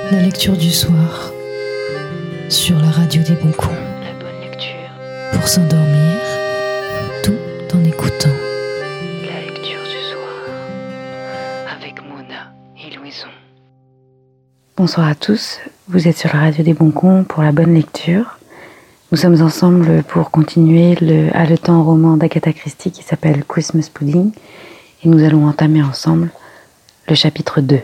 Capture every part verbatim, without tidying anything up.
La lecture du soir sur la radio des bons coups. La bonne lecture. Pour s'endormir, tout en écoutant. La lecture du soir avec Mona et Louison. Bonsoir à tous, vous êtes sur la radio des bons cons pour la bonne lecture. Nous sommes ensemble pour continuer le haletant roman d'Agatha Christie qui s'appelle Christmas Pudding et nous allons entamer ensemble le chapitre deux.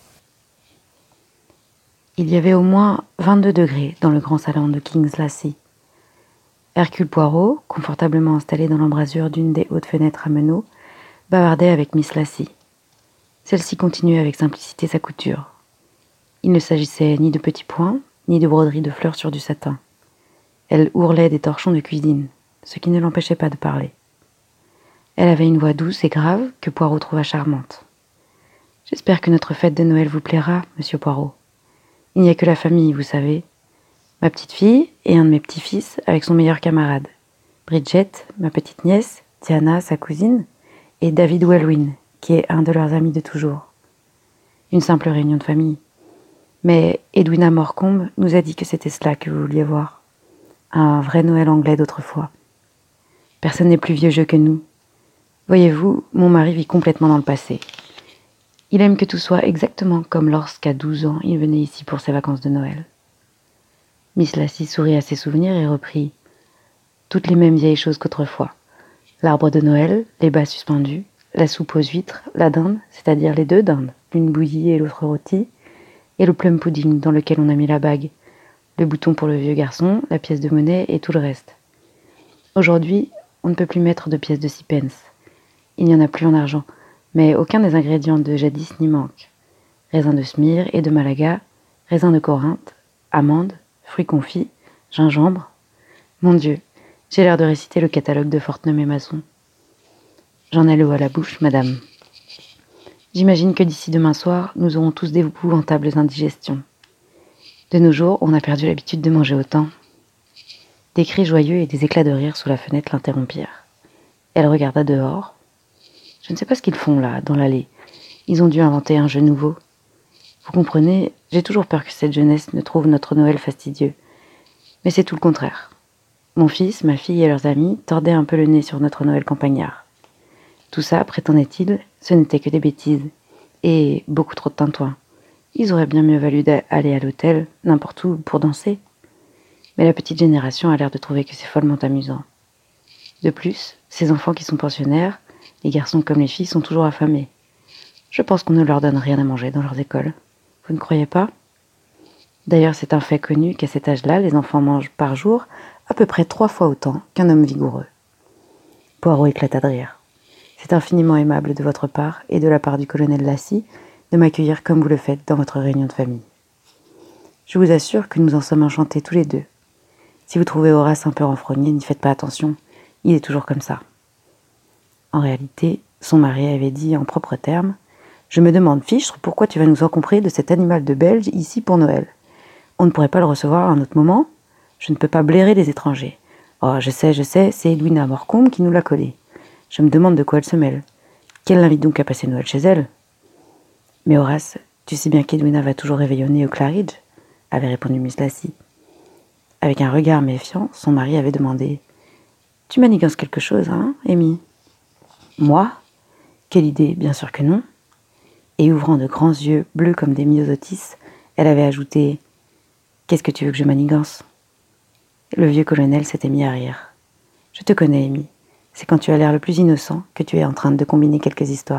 Il y avait au moins vingt-deux degrés dans le grand salon de King's Lassie. Hercule Poirot, confortablement installé dans l'embrasure d'une des hautes fenêtres à meneaux, bavardait avec Miss Lassie. Celle-ci continuait avec simplicité sa couture. Il ne s'agissait ni de petits points, ni de broderies de fleurs sur du satin. Elle ourlait des torchons de cuisine, ce qui ne l'empêchait pas de parler. Elle avait une voix douce et grave que Poirot trouva charmante. « J'espère que notre fête de Noël vous plaira, monsieur Poirot. Il n'y a que la famille, vous savez. Ma petite fille et un de mes petits-fils avec son meilleur camarade. Bridget, ma petite nièce, Diana, sa cousine, et David Welwyn, qui est un de leurs amis de toujours. Une simple réunion de famille. Mais Edwina Morcombe nous a dit que c'était cela que vous vouliez voir. Un vrai Noël anglais d'autrefois. Personne n'est plus vieux jeu que nous. Voyez-vous, mon mari vit complètement dans le passé. Il aime que tout soit exactement comme lorsqu'à douze ans, il venait ici pour ses vacances de Noël. Miss Lassie sourit à ses souvenirs et reprit « Toutes les mêmes vieilles choses qu'autrefois. L'arbre de Noël, les bas suspendus, la soupe aux huîtres, la dinde, c'est-à-dire les deux dindes, l'une bouillie et l'autre rôtie, et le plum pudding dans lequel on a mis la bague, le bouton pour le vieux garçon, la pièce de monnaie et tout le reste. Aujourd'hui, on ne peut plus mettre de pièces de six pence. Il n'y en a plus en argent. Mais aucun des ingrédients de jadis n'y manque. Raisins de Smyrne et de Malaga, raisins de Corinthe, amandes, fruits confits, gingembre. Mon Dieu, j'ai l'air de réciter le catalogue de Fortnum et Mason. J'en ai l'eau à la bouche, madame. J'imagine que d'ici demain soir, nous aurons tous d'épouvantables indigestions. De nos jours, on a perdu l'habitude de manger autant. Des cris joyeux et des éclats de rire sous la fenêtre l'interrompirent. Elle regarda dehors. Je ne sais pas ce qu'ils font là, dans l'allée. Ils ont dû inventer un jeu nouveau. Vous comprenez, j'ai toujours peur que cette jeunesse ne trouve notre Noël fastidieux. Mais c'est tout le contraire. Mon fils, ma fille et leurs amis tordaient un peu le nez sur notre Noël campagnard. Tout ça, prétendait-il, ce n'était que des bêtises. Et beaucoup trop de tintouin. Ils auraient bien mieux valu aller à l'hôtel, n'importe où, pour danser. Mais la petite génération a l'air de trouver que c'est follement amusant. De plus, ces enfants qui sont pensionnaires, les garçons comme les filles sont toujours affamés. Je pense qu'on ne leur donne rien à manger dans leurs écoles. Vous ne croyez pas ? D'ailleurs, c'est un fait connu qu'à cet âge-là, les enfants mangent par jour à peu près trois fois autant qu'un homme vigoureux. Poirot éclata de rire. C'est infiniment aimable de votre part et de la part du colonel Lassie de m'accueillir comme vous le faites dans votre réunion de famille. Je vous assure que nous en sommes enchantés tous les deux. Si vous trouvez Horace un peu renfrogné, n'y faites pas attention, il est toujours comme ça. En réalité, son mari avait dit en propres termes « Je me demande, fichtre, pourquoi tu vas nous encombrer de cet animal de Belge ici pour Noël. On ne pourrait pas le recevoir à un autre moment ? Je ne peux pas blairer les étrangers. Oh, je sais, je sais, c'est Edwina Morcombe qui nous l'a collé. Je me demande de quoi elle se mêle. Qu'elle l'invite donc à passer Noël chez elle ? Mais Horace, tu sais bien qu'Edwina va toujours réveillonner au Claridge, avait répondu Miss Lassie. Avec un regard méfiant, son mari avait demandé « Tu manigances quelque chose, hein, Amy ?» Moi ? Quelle idée, bien sûr que non. Et ouvrant de grands yeux bleus comme des myosotis, elle avait ajouté « Qu'est-ce que tu veux que je manigance ?» Le vieux colonel s'était mis à rire. « Je te connais, Amy. C'est quand tu as l'air le plus innocent que tu es en train de combiner quelques histoires. »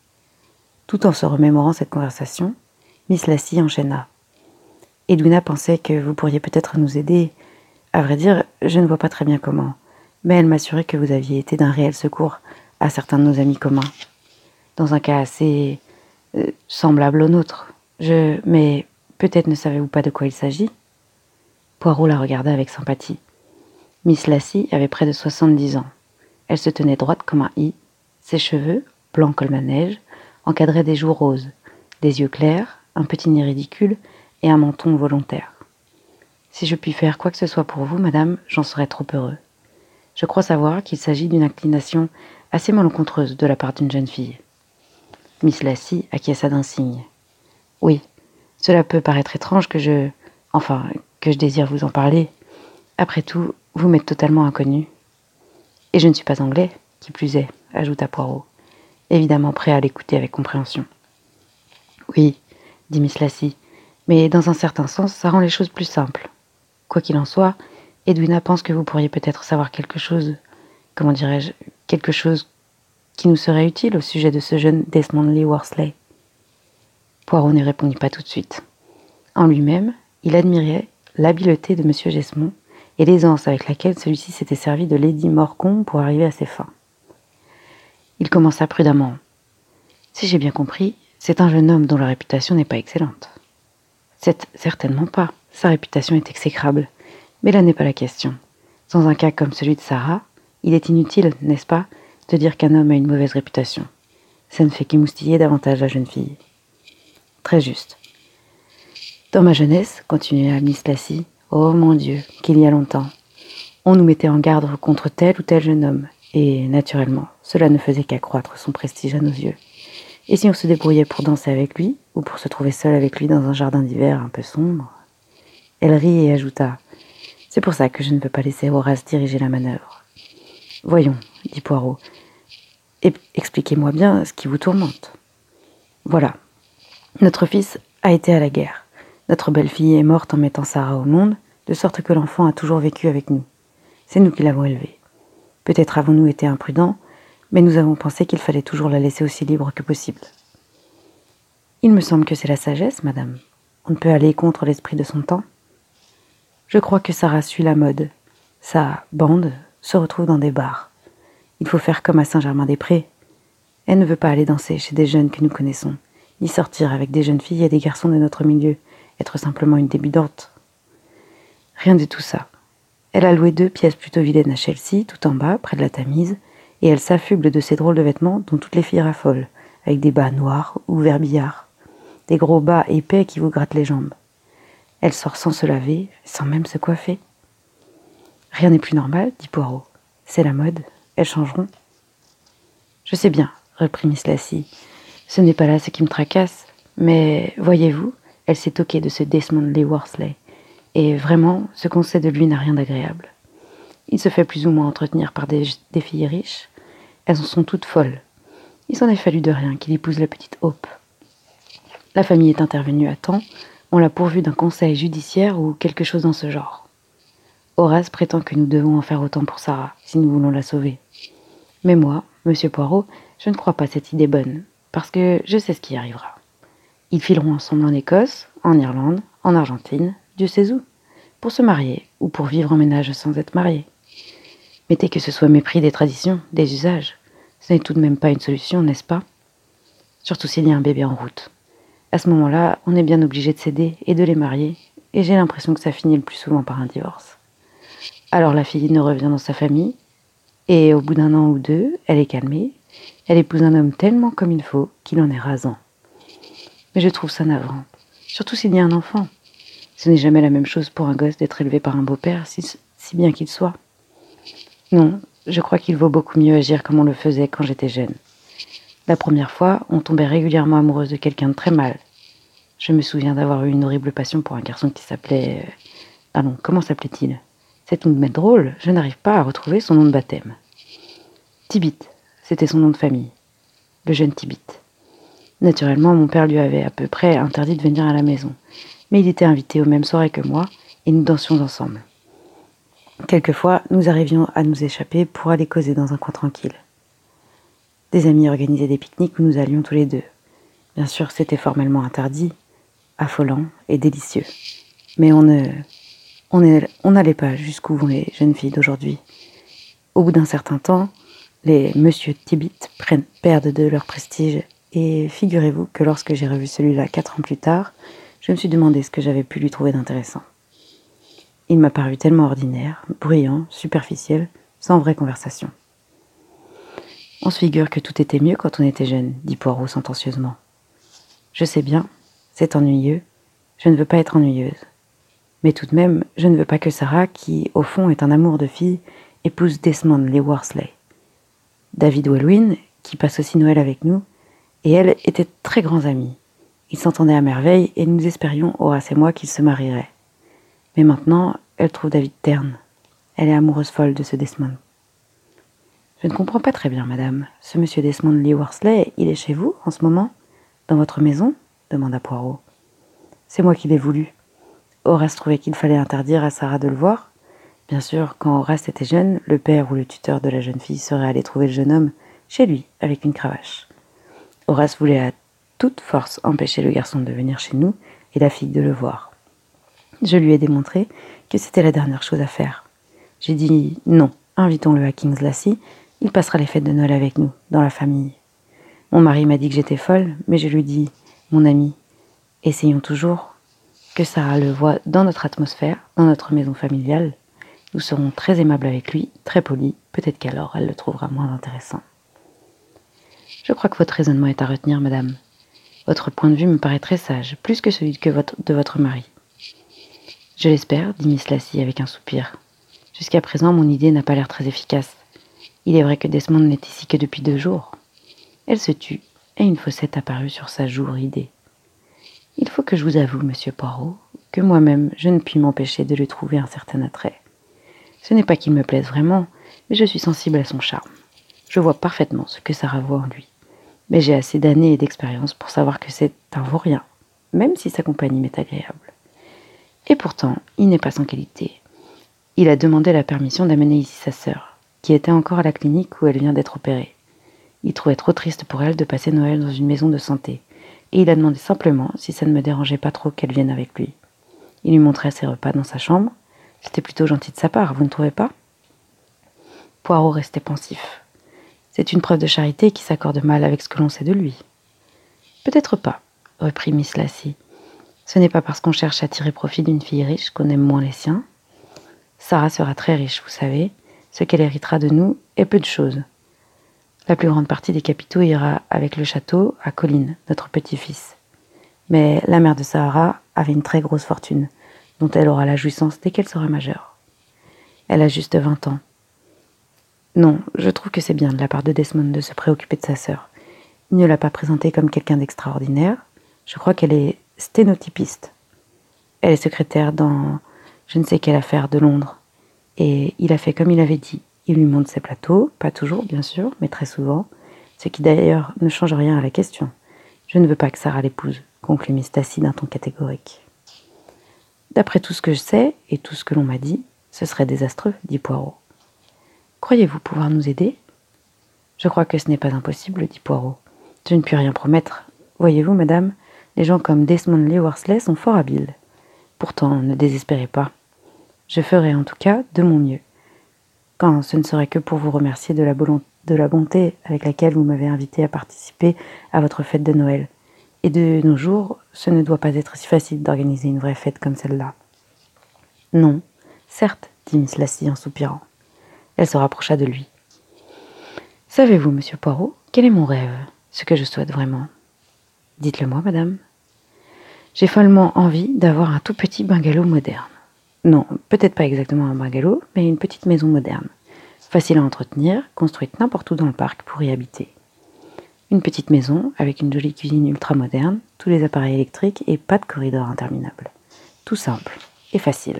Tout en se remémorant cette conversation, Miss Lassie enchaîna. « Edwina pensait que vous pourriez peut-être nous aider. À vrai dire, je ne vois pas très bien comment. Mais elle m'assurait que vous aviez été d'un réel secours à certains de nos amis communs, dans un cas assez euh, semblable au nôtre. Je... Mais peut-être ne savez-vous pas de quoi il s'agit ?» Poirot la regarda avec sympathie. Miss Lassie avait près de soixante-dix ans. Elle se tenait droite comme un i, ses cheveux, blancs comme la neige, encadraient des joues roses, des yeux clairs, un petit nez ridicule et un menton volontaire. « Si je puis faire quoi que ce soit pour vous, madame, j'en serais trop heureux. Je crois savoir qu'il s'agit d'une inclination assez malencontreuse de la part d'une jeune fille. » Miss Lassie acquiesça d'un signe. « Oui, Cela peut paraître étrange que je... Enfin, que je désire vous en parler. Après tout, vous m'êtes totalement inconnu. Et je ne suis pas anglais, qui plus est, ajouta Poirot, évidemment prêt à l'écouter avec compréhension. Oui, dit Miss Lassie, mais dans un certain sens, ça rend les choses plus simples. Quoi qu'il en soit, Edwina pense que vous pourriez peut-être savoir quelque chose, comment dirais-je, quelque chose qui nous serait utile au sujet de ce jeune Desmond Lee Worsley. Poirot ne répondit pas tout de suite. En lui-même, il admirait l'habileté de Monsieur Jesmond et l'aisance avec laquelle celui-ci s'était servi de Lady Morcombe pour arriver à ses fins. Il commença prudemment. « Si j'ai bien compris, c'est un jeune homme dont la réputation n'est pas excellente. »« C'est certainement pas. Sa réputation est exécrable. Mais là n'est pas la question. Dans un cas comme celui de Sarah, il est inutile, n'est-ce pas, de dire qu'un homme a une mauvaise réputation. Ça ne fait qu'émoustiller davantage la jeune fille. » Très juste. Dans ma jeunesse, continua Miss Lassie, oh mon Dieu, qu'il y a longtemps, on nous mettait en garde contre tel ou tel jeune homme, et, naturellement, cela ne faisait qu'accroître son prestige à nos yeux. Et si on se débrouillait pour danser avec lui, ou pour se trouver seul avec lui dans un jardin d'hiver un peu sombre? Elle rit et ajouta, c'est pour ça que je ne veux pas laisser Horace diriger la manœuvre. Voyons, dit Poirot, et expliquez-moi bien ce qui vous tourmente. Voilà, notre fils a été à la guerre. Notre belle-fille est morte en mettant Sarah au monde, de sorte que l'enfant a toujours vécu avec nous. C'est nous qui l'avons élevée. Peut-être avons-nous été imprudents, mais nous avons pensé qu'il fallait toujours la laisser aussi libre que possible. Il me semble que c'est la sagesse, madame. On ne peut aller contre l'esprit de son temps. Je crois que Sarah suit la mode. Sa bande se retrouve dans des bars. Il faut faire comme à Saint-Germain-des-Prés. Elle ne veut pas aller danser chez des jeunes que nous connaissons, ni sortir avec des jeunes filles et des garçons de notre milieu, être simplement une débutante. Rien de tout ça. Elle a loué deux pièces plutôt vilaines à Chelsea, tout en bas, près de la Tamise, et elle s'affuble de ces drôles de vêtements dont toutes les filles raffolent, avec des bas noirs ou vert billard, des gros bas épais qui vous grattent les jambes. Elle sort sans se laver, sans même se coiffer. Rien n'est plus normal, dit Poirot. C'est la mode, elles changeront. Je sais bien, reprit Miss Lassie, ce n'est pas là ce qui me tracasse, mais, voyez-vous, elle s'est toquée de ce Desmond Lee Worsley, et vraiment, ce qu'on sait de lui n'a rien d'agréable. Il se fait plus ou moins entretenir par des, des filles riches. Elles en sont toutes folles. Il s'en est fallu de rien qu'il épouse la petite Hope. La famille est intervenue à temps, on l'a pourvue d'un conseil judiciaire ou quelque chose dans ce genre. Horace prétend que nous devons en faire autant pour Sarah, si nous voulons la sauver. Mais moi, monsieur Poirot, je ne crois pas cette idée bonne, parce que je sais ce qui arrivera. Ils fileront ensemble en Écosse, en Irlande, en Argentine, Dieu sait où, pour se marier ou pour vivre en ménage sans être mariés. Mettez que ce soit mépris des traditions, des usages. Ce n'est tout de même pas une solution, n'est-ce pas? Surtout s'il y a un bébé en route. À ce moment-là, on est bien obligé de céder et de les marier, et j'ai l'impression que ça finit le plus souvent par un divorce. Alors la fille ne revient dans sa famille, et au bout d'un an ou deux, elle est calmée, elle épouse un homme tellement comme il faut qu'il en est rasant. Mais je trouve ça navrant, surtout s'il y a un enfant. Ce n'est jamais la même chose pour un gosse d'être élevé par un beau-père, si, si bien qu'il soit. Non, je crois qu'il vaut beaucoup mieux agir comme on le faisait quand j'étais jeune. La première fois, on tombait régulièrement amoureuse de quelqu'un de très mal. Je me souviens d'avoir eu une horrible passion pour un garçon qui s'appelait... Ah non, comment s'appelait-il? C'est tout de même drôle, je n'arrive pas à retrouver son nom de baptême. Tibit, c'était son nom de famille. Le jeune Tibit. Naturellement, mon père lui avait à peu près interdit de venir à la maison. Mais il était invité aux mêmes soirées que moi, et nous dansions ensemble. Quelquefois, nous arrivions à nous échapper pour aller causer dans un coin tranquille. Des amis organisaient des pique-niques où nous allions tous les deux. Bien sûr, c'était formellement interdit, affolant et délicieux. Mais on ne, on ne, on n'allait pas jusqu'où vont les jeunes filles d'aujourd'hui. Au bout d'un certain temps, les Monsieur Tibit prennent, perdent de leur prestige, et figurez-vous que lorsque j'ai revu celui-là quatre ans plus tard, je me suis demandé ce que j'avais pu lui trouver d'intéressant. Il m'a paru tellement ordinaire, bruyant, superficiel, sans vraie conversation. On se figure que tout était mieux quand on était jeune, dit Poirot sentencieusement. Je sais bien, c'est ennuyeux, je ne veux pas être ennuyeuse. Mais tout de même, je ne veux pas que Sarah, qui, au fond, est un amour de fille, épouse Desmond Lee Worsley. David Welwyn, qui passe aussi Noël avec nous, et elle étaient très grands amis. Ils s'entendaient à merveille et nous espérions, Horace et moi, qu'ils se marieraient. Mais maintenant, elle trouve David terne. Elle est amoureuse folle de ce Desmond. Je ne comprends pas très bien, madame. Ce monsieur Desmond Lee Worsley, il est chez vous, en ce moment? Dans votre maison? Demanda Poirot. C'est moi qui l'ai voulu. Horace trouvait qu'il fallait interdire à Sarah de le voir. Bien sûr, quand Horace était jeune, le père ou le tuteur de la jeune fille serait allé trouver le jeune homme chez lui, avec une cravache. Horace voulait à toute force empêcher le garçon de venir chez nous et la fille de le voir. Je lui ai démontré que c'était la dernière chose à faire. J'ai dit non, invitons-le à King's Lassie, il passera les fêtes de Noël avec nous, dans la famille. Mon mari m'a dit que j'étais folle, mais je lui dis, mon ami, essayons toujours que Sarah le voie dans notre atmosphère, dans notre maison familiale. Nous serons très aimables avec lui, très polis, peut-être qu'alors elle le trouvera moins intéressant. Je crois que votre raisonnement est à retenir, madame. Votre point de vue me paraît très sage, plus que celui que votre, de votre mari. Je l'espère, dit Miss Lassie avec un soupir. Jusqu'à présent, mon idée n'a pas l'air très efficace. Il est vrai que Desmond n'est ici que depuis deux jours. Elle se tut, et une fossette apparut sur sa joue ridée. Il faut que je vous avoue, monsieur Poirot, que moi-même, je ne puis m'empêcher de lui trouver un certain attrait. Ce n'est pas qu'il me plaise vraiment, mais je suis sensible à son charme. Je vois parfaitement ce que Sarah voit en lui. Mais j'ai assez d'années et d'expérience pour savoir que c'est un vaurien, même si sa compagnie m'est agréable. Et pourtant, il n'est pas sans qualité. Il a demandé la permission d'amener ici sa sœur, qui était encore à la clinique où elle vient d'être opérée. Il trouvait trop triste pour elle de passer Noël dans une maison de santé, et il a demandé simplement si ça ne me dérangeait pas trop qu'elle vienne avec lui. Il lui montrait ses repas dans sa chambre. C'était plutôt gentil de sa part, vous ne trouvez pas? Poirot restait pensif. C'est une preuve de charité qui s'accorde mal avec ce que l'on sait de lui. Peut-être pas, reprit Miss Lassie. Ce n'est pas parce qu'on cherche à tirer profit d'une fille riche qu'on aime moins les siens. Sarah sera très riche, vous savez. Ce qu'elle héritera de nous est peu de choses. La plus grande partie des capitaux ira avec le château à Colin, notre petit-fils. Mais la mère de Sarah avait une très grosse fortune, dont elle aura la jouissance dès qu'elle sera majeure. Elle a juste vingt ans. Non, je trouve que c'est bien de la part de Desmond de se préoccuper de sa sœur. Il ne l'a pas présentée comme quelqu'un d'extraordinaire. Je crois qu'elle est sténotypiste. Elle est secrétaire dans je ne sais quelle affaire de Londres. Et il a fait comme il avait dit. Il lui montre ses plateaux, pas toujours bien sûr, mais très souvent, ce qui d'ailleurs ne change rien à la question. Je ne veux pas que Sarah l'épouse, conclut Miss Lassie d'un ton catégorique. D'après tout ce que je sais, et tout ce que l'on m'a dit, ce serait désastreux, dit Poirot. Croyez-vous pouvoir nous aider? Je crois que ce n'est pas impossible, dit Poirot. Je ne puis rien promettre. Voyez-vous, madame, les gens comme Desmond Lee Worsley sont fort habiles. Pourtant, ne désespérez pas. Je ferai en tout cas de mon mieux. Quand ce ne serait que pour vous remercier de la, de la bonté avec laquelle vous m'avez invité à participer à votre fête de Noël. Et de nos jours, ce ne doit pas être si facile d'organiser une vraie fête comme celle-là. Non, certes, dit Miss Lassie en soupirant. Elle se rapprocha de lui. Savez-vous, monsieur Poirot, quel est mon rêve, ce que je souhaite vraiment? Dites-le-moi, madame. J'ai follement envie d'avoir un tout petit bungalow moderne. Non, peut-être pas exactement un bungalow, mais une petite maison moderne. Facile à entretenir, construite n'importe où dans le parc pour y habiter. Une petite maison avec une jolie cuisine ultra moderne, tous les appareils électriques et pas de corridor interminable. Tout simple et facile.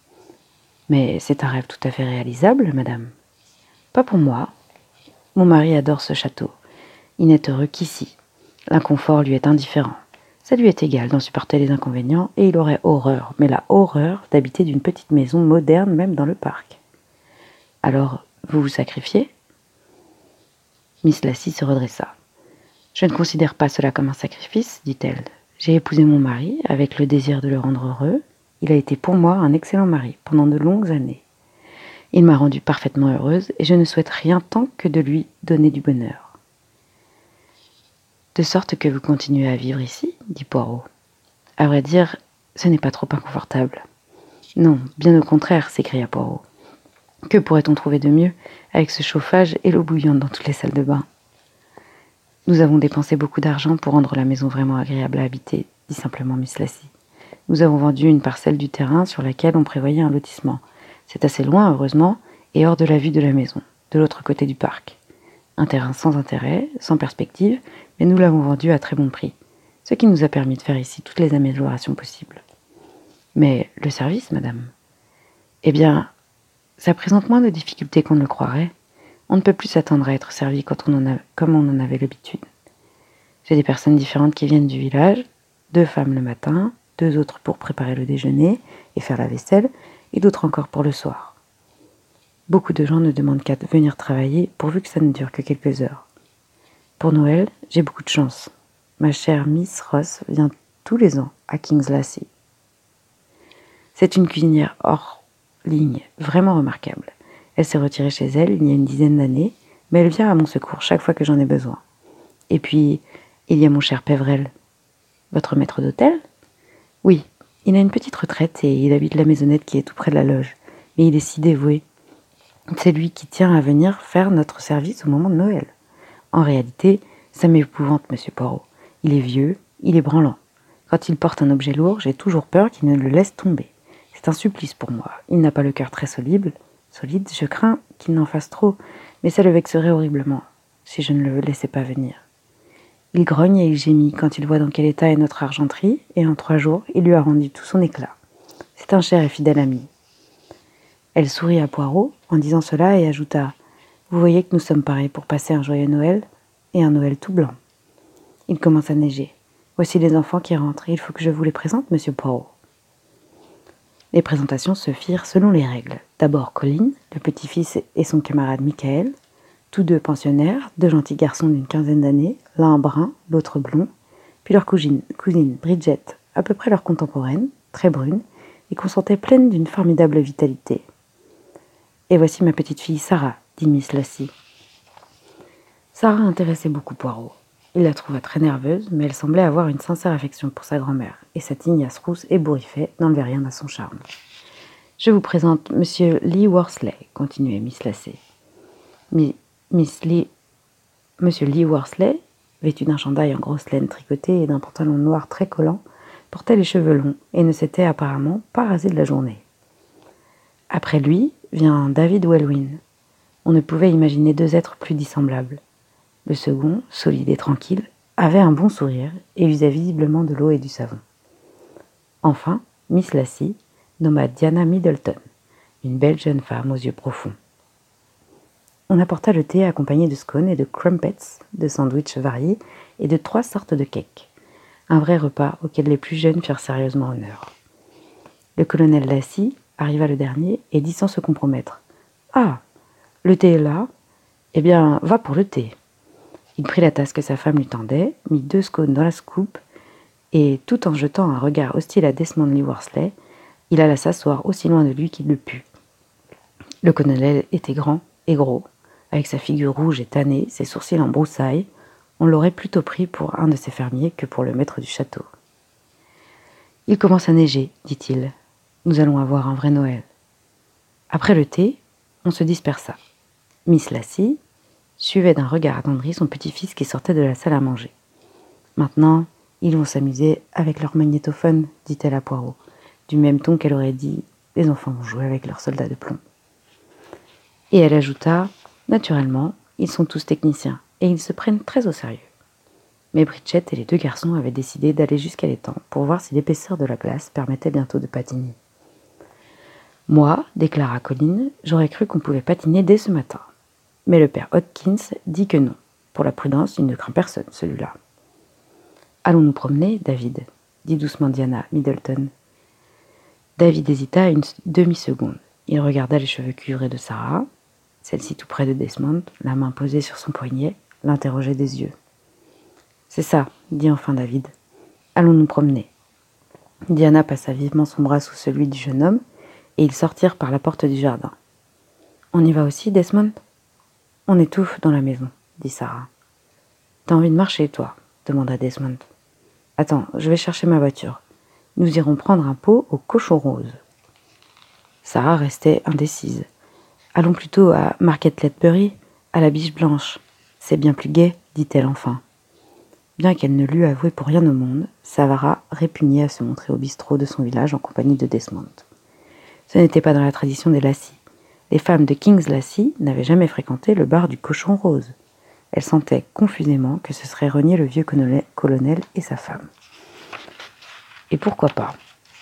Mais c'est un rêve tout à fait réalisable, madame. Pas pour moi. Mon mari adore ce château. Il n'est heureux qu'ici. L'inconfort lui est indifférent. Ça lui est égal d'en supporter les inconvénients et il aurait horreur, mais la horreur d'habiter d'une petite maison moderne même dans le parc. Alors, vous vous sacrifiez? Miss Lassie se redressa. Je ne considère pas cela comme un sacrifice, dit-elle. J'ai épousé mon mari avec le désir de le rendre heureux. Il a été pour moi un excellent mari pendant de longues années. Il m'a rendue parfaitement heureuse et je ne souhaite rien tant que de lui donner du bonheur. De sorte que vous continuez à vivre ici, dit Poirot. À vrai dire, ce n'est pas trop inconfortable. Non, bien au contraire, s'écria Poirot. Que pourrait-on trouver de mieux avec ce chauffage et l'eau bouillante dans toutes les salles de bain? Nous avons dépensé beaucoup d'argent pour rendre la maison vraiment agréable à habiter, dit simplement Miss Lassie. Nous avons vendu une parcelle du terrain sur laquelle on prévoyait un lotissement. C'est assez loin, heureusement, et hors de la vue de la maison, de l'autre côté du parc. Un terrain sans intérêt, sans perspective, mais nous l'avons vendu à très bon prix. ce qui nous a permis de faire ici toutes les améliorations possibles. Mais le service, madame? Eh bien, ça présente moins de difficultés qu'on ne le croirait. On ne peut plus s'attendre à être servi quand on en a, comme on en avait l'habitude. J'ai des personnes différentes qui viennent du village, deux femmes le matin, deux autres pour préparer le déjeuner et faire la vaisselle, et d'autres encore pour le soir. Beaucoup de gens ne demandent qu'à venir travailler pourvu que ça ne dure que quelques heures. Pour Noël, j'ai beaucoup de chance. Ma chère Miss Ross vient tous les ans à King's Lassie. C'est une cuisinière hors ligne, vraiment remarquable. Elle s'est retirée chez elle il y a une dizaine d'années, mais elle vient à mon secours chaque fois que j'en ai besoin. Et puis, il y a mon cher Pévrel. Votre maître d'hôtel? Oui, il a une petite retraite et il habite la maisonnette qui est tout près de la loge. Mais il est si dévoué. C'est lui qui tient à venir faire notre service au moment de Noël. En réalité, ça m'épouvante, monsieur Poirot. Il est vieux, il est branlant. Quand il porte un objet lourd, j'ai toujours peur qu'il ne le laisse tomber. C'est un supplice pour moi. Il n'a pas le cœur très solide. Solide, je crains qu'il n'en fasse trop, mais ça le vexerait horriblement si je ne le laissais pas venir. Il grogne et il gémit quand il voit dans quel état est notre argenterie, et en trois jours, il lui a rendu tout son éclat. C'est un cher et fidèle ami. Elle sourit à Poirot en disant cela et ajouta « Vous voyez que nous sommes parés pour passer un joyeux Noël et un Noël tout blanc. » Il commence à neiger. Voici les enfants qui rentrent. Il faut que je vous les présente, monsieur Poirot. Les présentations se firent selon les règles. D'abord Colin, le petit-fils et son camarade Michael, tous deux pensionnaires, deux gentils garçons d'une quinzaine d'années, l'un brun, l'autre blond, puis leur cousine, cousine Bridget, à peu près leur contemporaine, très brune, et qu'on sentait pleine d'une formidable vitalité. Et voici ma petite fille Sarah, dit Miss Lassie. Sarah intéressait beaucoup Poirot. Il la trouva très nerveuse, mais elle semblait avoir une sincère affection pour sa grand-mère, et sa tignasse rousse ébouriffée n'enlevait rien à son charme. « Je vous présente Monsieur Lee Worsley, continuait Miss Lassie. Mi- Miss Lee... Monsieur Lee Worsley, vêtu d'un chandail en grosse laine tricotée et d'un pantalon noir très collant, portait les cheveux longs et ne s'était apparemment pas rasé de la journée. Après lui vient David Welwyn. On ne pouvait imaginer deux êtres plus dissemblables. Le second, solide et tranquille, avait un bon sourire et usait visiblement de l'eau et du savon. Enfin, Miss Lassie nomma Diana Middleton, une belle jeune femme aux yeux profonds. On apporta le thé accompagné de scones et de crumpets, de sandwichs variés et de trois sortes de cakes. Un vrai repas auquel les plus jeunes firent sérieusement honneur. Le colonel Lassie arriva le dernier et dit sans se compromettre « Ah, le thé est là? Eh bien, va pour le thé. » Il prit la tasse que sa femme lui tendait, mit deux scones dans la scoop, et, tout en jetant un regard hostile à Desmond Lee Worsley, il alla s'asseoir aussi loin de lui qu'il le put. Le colonel était grand et gros, avec sa figure rouge et tannée, ses sourcils en broussailles. On l'aurait plutôt pris pour un de ses fermiers que pour le maître du château. « Il commence à neiger, dit-il. Nous allons avoir un vrai Noël. » Après le thé, on se dispersa. Miss Lassie suivait d'un regard attendri son petit-fils qui sortait de la salle à manger. « Maintenant, ils vont s'amuser avec leur magnétophone, dit-elle à Poirot, du même ton qu'elle aurait dit « les enfants vont jouer avec leurs soldats de plomb ». Et elle ajouta « naturellement, ils sont tous techniciens et ils se prennent très au sérieux. » Mais Bridget et les deux garçons avaient décidé d'aller jusqu'à l'étang pour voir si l'épaisseur de la glace permettait bientôt de patiner. « Moi, déclara Colin, j'aurais cru qu'on pouvait patiner dès ce matin. Mais le père Hodkins dit que non. Pour la prudence, il ne craint personne, celui-là. »« Allons nous promener, David, » dit doucement Diana Middleton. David hésita une demi-seconde. Il regarda les cheveux cuivrés de Sarah, celle-ci tout près de Desmond, la main posée sur son poignet, l'interrogeait des yeux. « C'est ça, » dit enfin David. « Allons nous promener. » Diana passa vivement son bras sous celui du jeune homme, et ils sortirent par la porte du jardin. « On y va aussi, Desmond ? » ?»« On étouffe dans la maison, » dit Sarah. « T'as envie de marcher, toi ?» demanda Desmond. « Attends, je vais chercher ma voiture. Nous irons prendre un pot au cochon rose. » Sarah restait indécise. « Allons plutôt à Market Ledbury, à la Biche Blanche. C'est bien plus gai, dit-elle enfin. » Bien qu'elle ne l'eût avoué pour rien au monde, Sarah répugnait à se montrer au bistrot de son village en compagnie de Desmond. Ce n'était pas dans la tradition des Lassie. Les femmes de King's Lassie n'avaient jamais fréquenté le bar du cochon rose. Elle sentait confusément que ce serait renier le vieux colonel et sa femme. Et pourquoi pas ?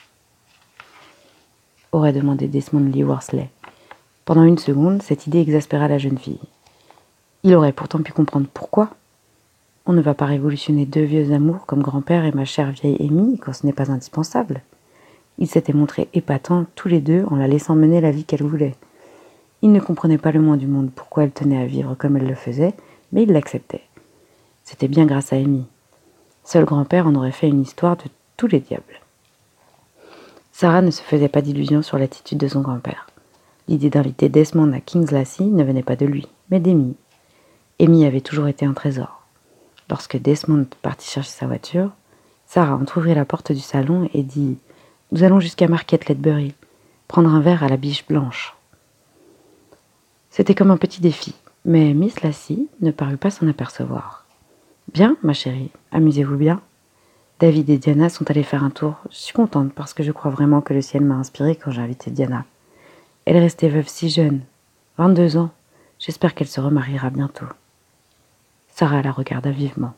Aurait demandé Desmond Lee Worsley. Pendant une seconde, cette idée exaspéra la jeune fille. Il aurait pourtant pu comprendre pourquoi. On ne va pas révolutionner deux vieux amours comme grand-père et ma chère vieille Amy quand ce n'est pas indispensable. Ils s'étaient montrés épatants tous les deux en la laissant mener la vie qu'elle voulait. Il ne comprenait pas le moins du monde pourquoi elle tenait à vivre comme elle le faisait, mais il l'acceptait. C'était bien grâce à Amy. Seul grand-père en aurait fait une histoire de tous les diables. Sarah ne se faisait pas d'illusions sur l'attitude de son grand-père. L'idée d'inviter Desmond à King's Lassie ne venait pas de lui, mais d'Amy. Amy avait toujours été un trésor. Lorsque Desmond partit chercher sa voiture, Sarah entrouvrit la porte du salon et dit « Nous allons jusqu'à Market Ledbury, prendre un verre à la biche blanche. » C'était comme un petit défi, mais Miss Lassie ne parut pas s'en apercevoir. « Bien, ma chérie, amusez-vous bien. David et Diana sont allés faire un tour. Je suis contente parce que je crois vraiment que le ciel m'a inspirée quand j'ai invité Diana. Elle est restée veuve si jeune, vingt-deux ans. J'espère qu'elle se remariera bientôt. » Sarah la regarda vivement.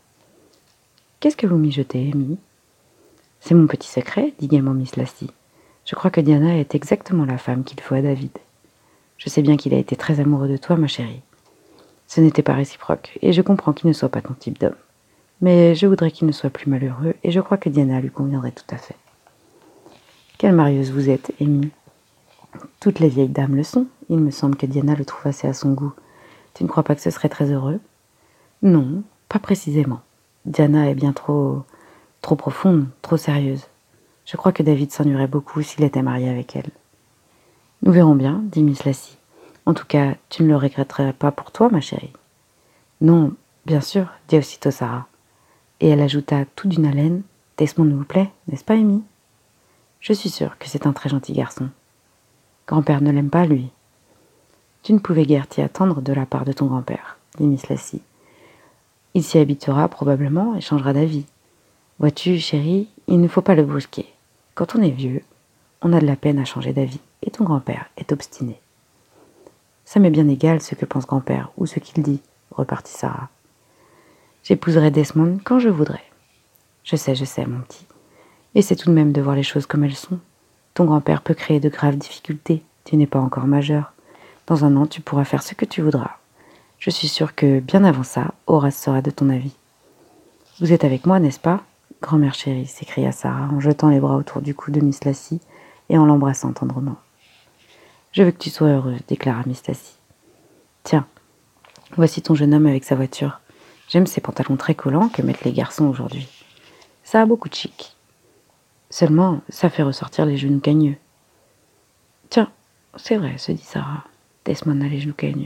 « Qu'est-ce que vous mijotez, Amy ?»« C'est mon petit secret, dit gaiement Miss Lassie. Je crois que Diana est exactement la femme qu'il faut à David. Je sais bien qu'il a été très amoureux de toi, ma chérie. Ce n'était pas réciproque, et je comprends qu'il ne soit pas ton type d'homme. Mais je voudrais qu'il ne soit plus malheureux, et je crois que Diana lui conviendrait tout à fait. »« Quelle marieuse vous êtes, Amy. Toutes les vieilles dames le sont. Il me semble que Diana le trouve assez à son goût. Tu ne crois pas que ce serait très heureux ? » ?»« Non, pas précisément. Diana est bien trop... trop profonde, trop sérieuse. Je crois que David s'ennuierait beaucoup s'il était marié avec elle. »« Nous verrons bien, dit Miss Lassie. En tout cas, tu ne le regretterais pas pour toi, ma chérie. »« Non, bien sûr, dit aussitôt Sarah. Et elle ajouta tout d'une haleine, « Desmond vous plaît, n'est-ce pas, Amy ? Je suis sûre que c'est un très gentil garçon. Grand-père ne l'aime pas, lui. »« Tu ne pouvais guère t'y attendre de la part de ton grand-père, dit Miss Lassie. Il s'y habituera probablement et changera d'avis. Vois-tu, chérie, il ne faut pas le brusquer. Quand on est vieux, on a de la peine à changer d'avis, et ton grand-père est obstiné. »« Ça m'est bien égal ce que pense grand-père ou ce qu'il dit, repartit Sarah. J'épouserai Desmond quand je voudrai. Je sais, je sais, mon petit. Et c'est tout de même de voir les choses comme elles sont. Ton grand-père peut créer de graves difficultés. Tu n'es pas encore majeur. Dans un an, tu pourras faire ce que tu voudras. Je suis sûre que, bien avant ça, Horace sera de ton avis. Vous êtes avec moi, n'est-ce pas ? Grand-mère chérie, s'écria Sarah en jetant les bras autour du cou de Miss Lassie et en l'embrassant tendrement. Je veux que tu sois heureuse, déclara Miss Lassie. Tiens, voici ton jeune homme avec sa voiture. J'aime ces pantalons très collants que mettent les garçons aujourd'hui. Ça a beaucoup de chic. Seulement, ça fait ressortir les genoux cagneux. Tiens, c'est vrai, se dit Sarah. Desmond a les genoux cagneux.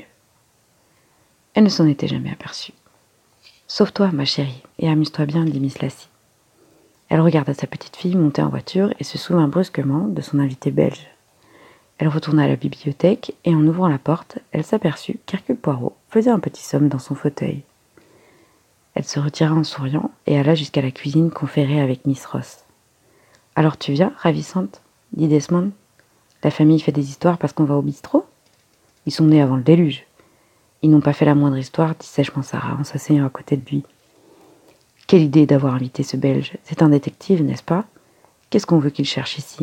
Elle ne s'en était jamais aperçue. Sauve-toi, ma chérie, et amuse-toi bien, dit Miss Lassie. Elle regarda sa petite fille monter en voiture et se souvint brusquement de son invité belge. Elle retourna à la bibliothèque et en ouvrant la porte, elle s'aperçut qu'Hercule Poirot faisait un petit somme dans son fauteuil. Elle se retira en souriant et alla jusqu'à la cuisine conférer avec Miss Ross. « Alors tu viens, ravissante ?» dit Desmond. « La famille fait des histoires parce qu'on va au bistrot ? Ils sont nés avant le déluge. Ils n'ont pas fait la moindre histoire, dit sèchement Sarah en s'asseyant à côté de lui. Quelle idée d'avoir invité ce Belge. C'est un détective, n'est-ce pas ? Qu'est-ce qu'on veut qu'il cherche ici ?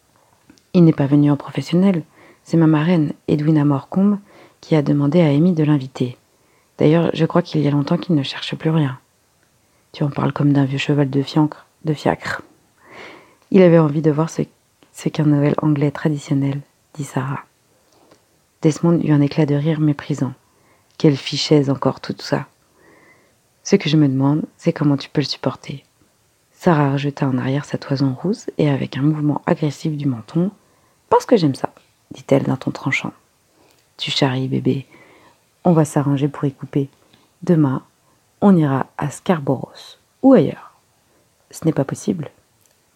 Il n'est pas venu en professionnel. C'est ma marraine, Edwina Morcombe, qui a demandé à Amy de l'inviter. D'ailleurs, je crois qu'il y a longtemps qu'il ne cherche plus rien. Tu en parles comme d'un vieux cheval de fiancre, de fiacre. Il avait envie de voir ce, ce qu'un Noël anglais traditionnel, dit Sarah. Desmond eut un éclat de rire méprisant. Quelle fichaise encore tout ça. Ce que je me demande, c'est comment tu peux le supporter. Sarah rejeta en arrière sa toison rousse et avec un mouvement agressif du menton, « Parce que j'aime ça », dit-elle d'un ton tranchant. « Tu charries, bébé. On va s'arranger pour y couper. Demain, on ira à Scarborough ou ailleurs. » « Ce n'est pas possible. »« Pourquoi ?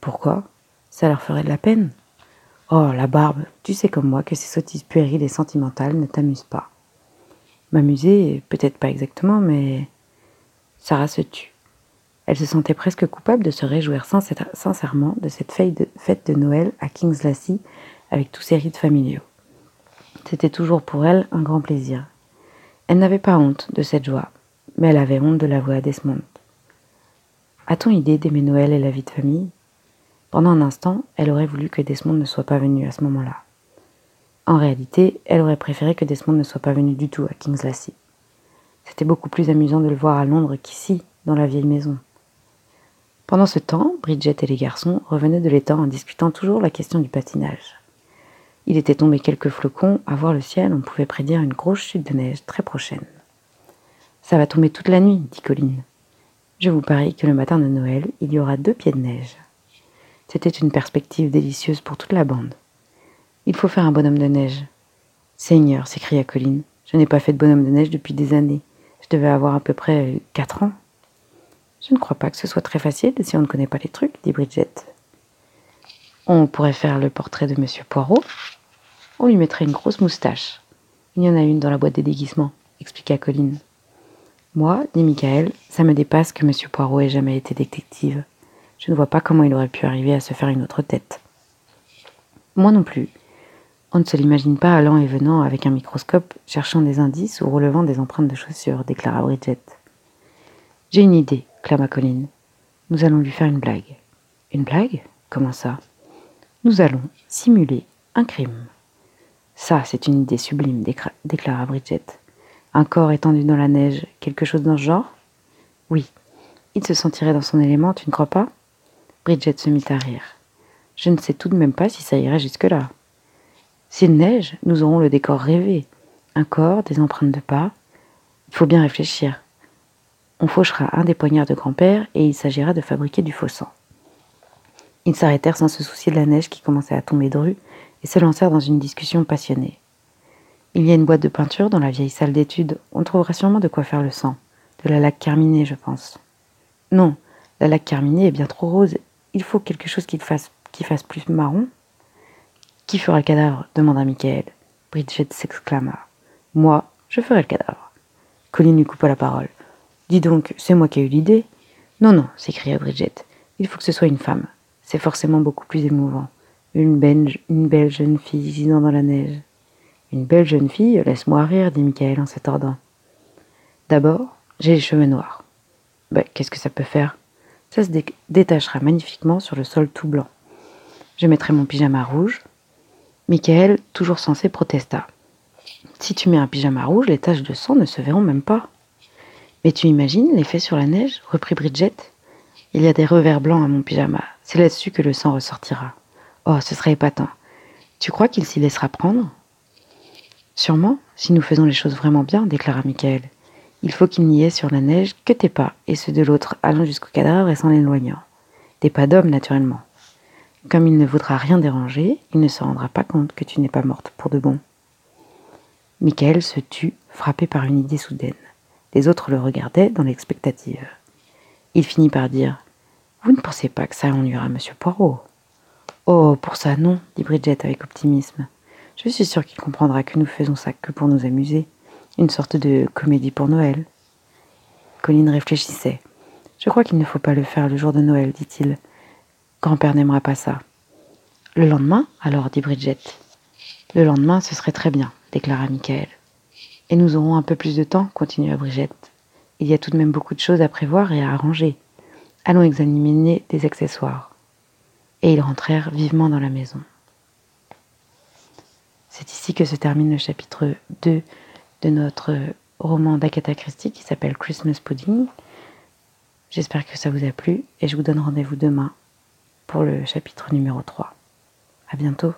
Ça leur ferait de la peine. »« Oh, la barbe, tu sais comme moi que ces sottises puériles et sentimentales ne t'amusent pas. »« M'amuser, peut-être pas exactement, mais... » Sarah se tut. Elle se sentait presque coupable de se réjouir sincèrement de cette fête de Noël à King's Lassie avec tous ses rites familiaux. C'était toujours pour elle un grand plaisir. Elle n'avait pas honte de cette joie. mais elle avait honte de l'avouer à Desmond. A-t-on idée d'aimer Noël et la vie de famille ? Pendant un instant, elle aurait voulu que Desmond ne soit pas venu à ce moment-là. En réalité, elle aurait préféré que Desmond ne soit pas venu du tout à King's Lassie. C'était beaucoup plus amusant de le voir à Londres qu'ici, dans la vieille maison. Pendant ce temps, Bridget et les garçons revenaient de l'étang en discutant toujours la question du patinage. Il était tombé quelques flocons, à voir le ciel, on pouvait prédire une grosse chute de neige très prochaine. « Ça va tomber toute la nuit, » dit Colin. « Je vous parie que le matin de Noël, il y aura deux pieds de neige. » C'était une perspective délicieuse pour toute la bande. « Il faut faire un bonhomme de neige. »« Seigneur, » s'écria Colin, « je n'ai pas fait de bonhomme de neige depuis des années. Je devais avoir à peu près quatre ans. »« Je ne crois pas que ce soit très facile si on ne connaît pas les trucs, » dit Bridget. « On pourrait faire le portrait de Monsieur Poirot. On lui mettrait une grosse moustache. Il y en a une dans la boîte des déguisements, » expliqua Colin. « Moi, dit Michael, ça me dépasse que Monsieur Poirot ait jamais été détective. Je ne vois pas comment il aurait pu arriver à se faire une autre tête. » Moi non plus. On ne se l'imagine pas allant et venant avec un microscope, cherchant des indices ou relevant des empreintes de chaussures, déclara Bridget. « J'ai une idée, clama Colin. Nous allons lui faire une blague. »« Une blague ? Comment ça ? » ?»« Nous allons simuler un crime. »« Ça, c'est une idée sublime, décra- déclara Bridget. Un corps étendu dans la neige, quelque chose dans ce genre ? Oui. Il se sentirait dans son élément, tu ne crois pas ? Bridget se mit à rire. Je ne sais tout de même pas si ça irait jusque-là. S'il neige, nous aurons le décor rêvé. Un corps, des empreintes de pas. Il faut bien réfléchir. On fauchera un des poignards de grand-père et il s'agira de fabriquer du faux sang. Ils s'arrêtèrent sans se soucier de la neige qui commençait à tomber dru et se lancèrent dans une discussion passionnée. Il y a une boîte de peinture dans la vieille salle d'études. On trouvera sûrement de quoi faire le sang. De la laque carminée, je pense. Non, la laque carminée est bien trop rose. Il faut quelque chose qui fasse, qui fasse plus marron. Qui fera le cadavre ? Demanda Michael. Bridget s'exclama. Moi, je ferai le cadavre. Colin lui coupa la parole. Dis donc, c'est moi qui ai eu l'idée. Non, non, s'écria Bridget. Il faut que ce soit une femme. C'est forcément beaucoup plus émouvant. Une belle, une belle jeune fille gisant dans la neige. Une belle jeune fille, laisse-moi rire, dit Michael en se tordant. D'abord, j'ai les cheveux noirs. Ben, qu'est-ce que ça peut faire ? Ça se dé- détachera magnifiquement sur le sol tout blanc. Je mettrai mon pyjama rouge. Michael, toujours sensé, protesta. Si tu mets un pyjama rouge, les taches de sang ne se verront même pas. Mais tu imagines l'effet sur la neige ? Reprit Bridget. Il y a des revers blancs à mon pyjama. C'est là-dessus que le sang ressortira. Oh, ce serait épatant. Tu crois qu'il s'y laissera prendre ? Sûrement, si nous faisons les choses vraiment bien, déclara Michael. Il faut qu'il n'y ait sur la neige que tes pas, et ceux de l'autre allant jusqu'au cadavre et s'en éloignant. Des pas d'homme, naturellement. Comme il ne voudra rien déranger, il ne se rendra pas compte que tu n'es pas morte pour de bon. Michael se tut, frappé par une idée soudaine. Les autres le regardaient dans l'expectative. Il finit par dire « Vous ne pensez pas que ça ennuiera Monsieur Poirot ?»« Oh, pour ça, non, » dit Bridget avec optimisme. « Je suis sûre qu'il comprendra que nous faisons ça que pour nous amuser. Une sorte de comédie pour Noël. » Colin réfléchissait. « Je crois qu'il ne faut pas le faire le jour de Noël, dit-il. Grand-père n'aimera pas ça. »« Le lendemain, alors, dit Bridget. »« Le lendemain, ce serait très bien, déclara Michael. »« Et nous aurons un peu plus de temps, continua Bridget. Il y a tout de même beaucoup de choses à prévoir et à arranger. Allons examiner des accessoires. » Et ils rentrèrent vivement dans la maison. C'est ici que se termine le chapitre deux de notre roman d'Agatha Christie qui s'appelle Christmas Pudding. J'espère que ça vous a plu et je vous donne rendez-vous demain pour le chapitre numéro trois. À bientôt.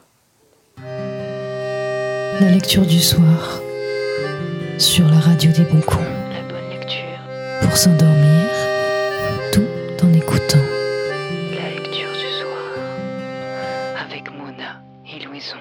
La lecture du soir sur la radio des bons coups. La bonne lecture. Pour s'endormir, tout en écoutant. La lecture du soir avec Mona et Louison.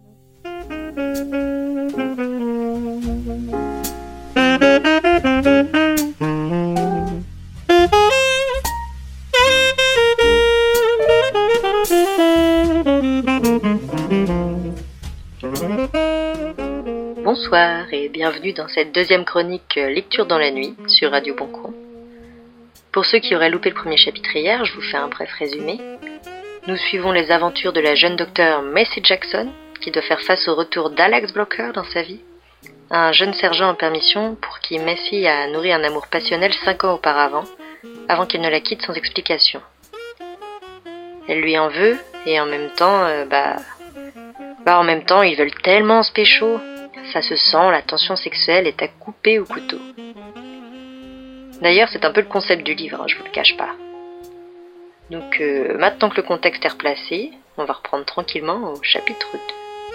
Bonsoir et bienvenue dans cette deuxième chronique Lecture dans la nuit sur Radio Boncourt. Pour ceux qui auraient loupé le premier chapitre hier, je vous fais un bref résumé. Nous suivons les aventures de la jeune docteure Macy Jackson qui doit faire face au retour d'Alex Blocker dans sa vie. un jeune sergent en permission pour qui Messi a nourri un amour passionnel cinq ans auparavant, avant qu'il ne la quitte sans explication. Elle lui en veut, et en même temps, euh, bah... Bah en même temps, ils veulent tellement se pécho. Ça se sent, la tension sexuelle est à couper au couteau. D'ailleurs, c'est un peu le concept du livre, hein, je vous le cache pas. Donc, euh, maintenant que le contexte est replacé, on va reprendre tranquillement au chapitre deux.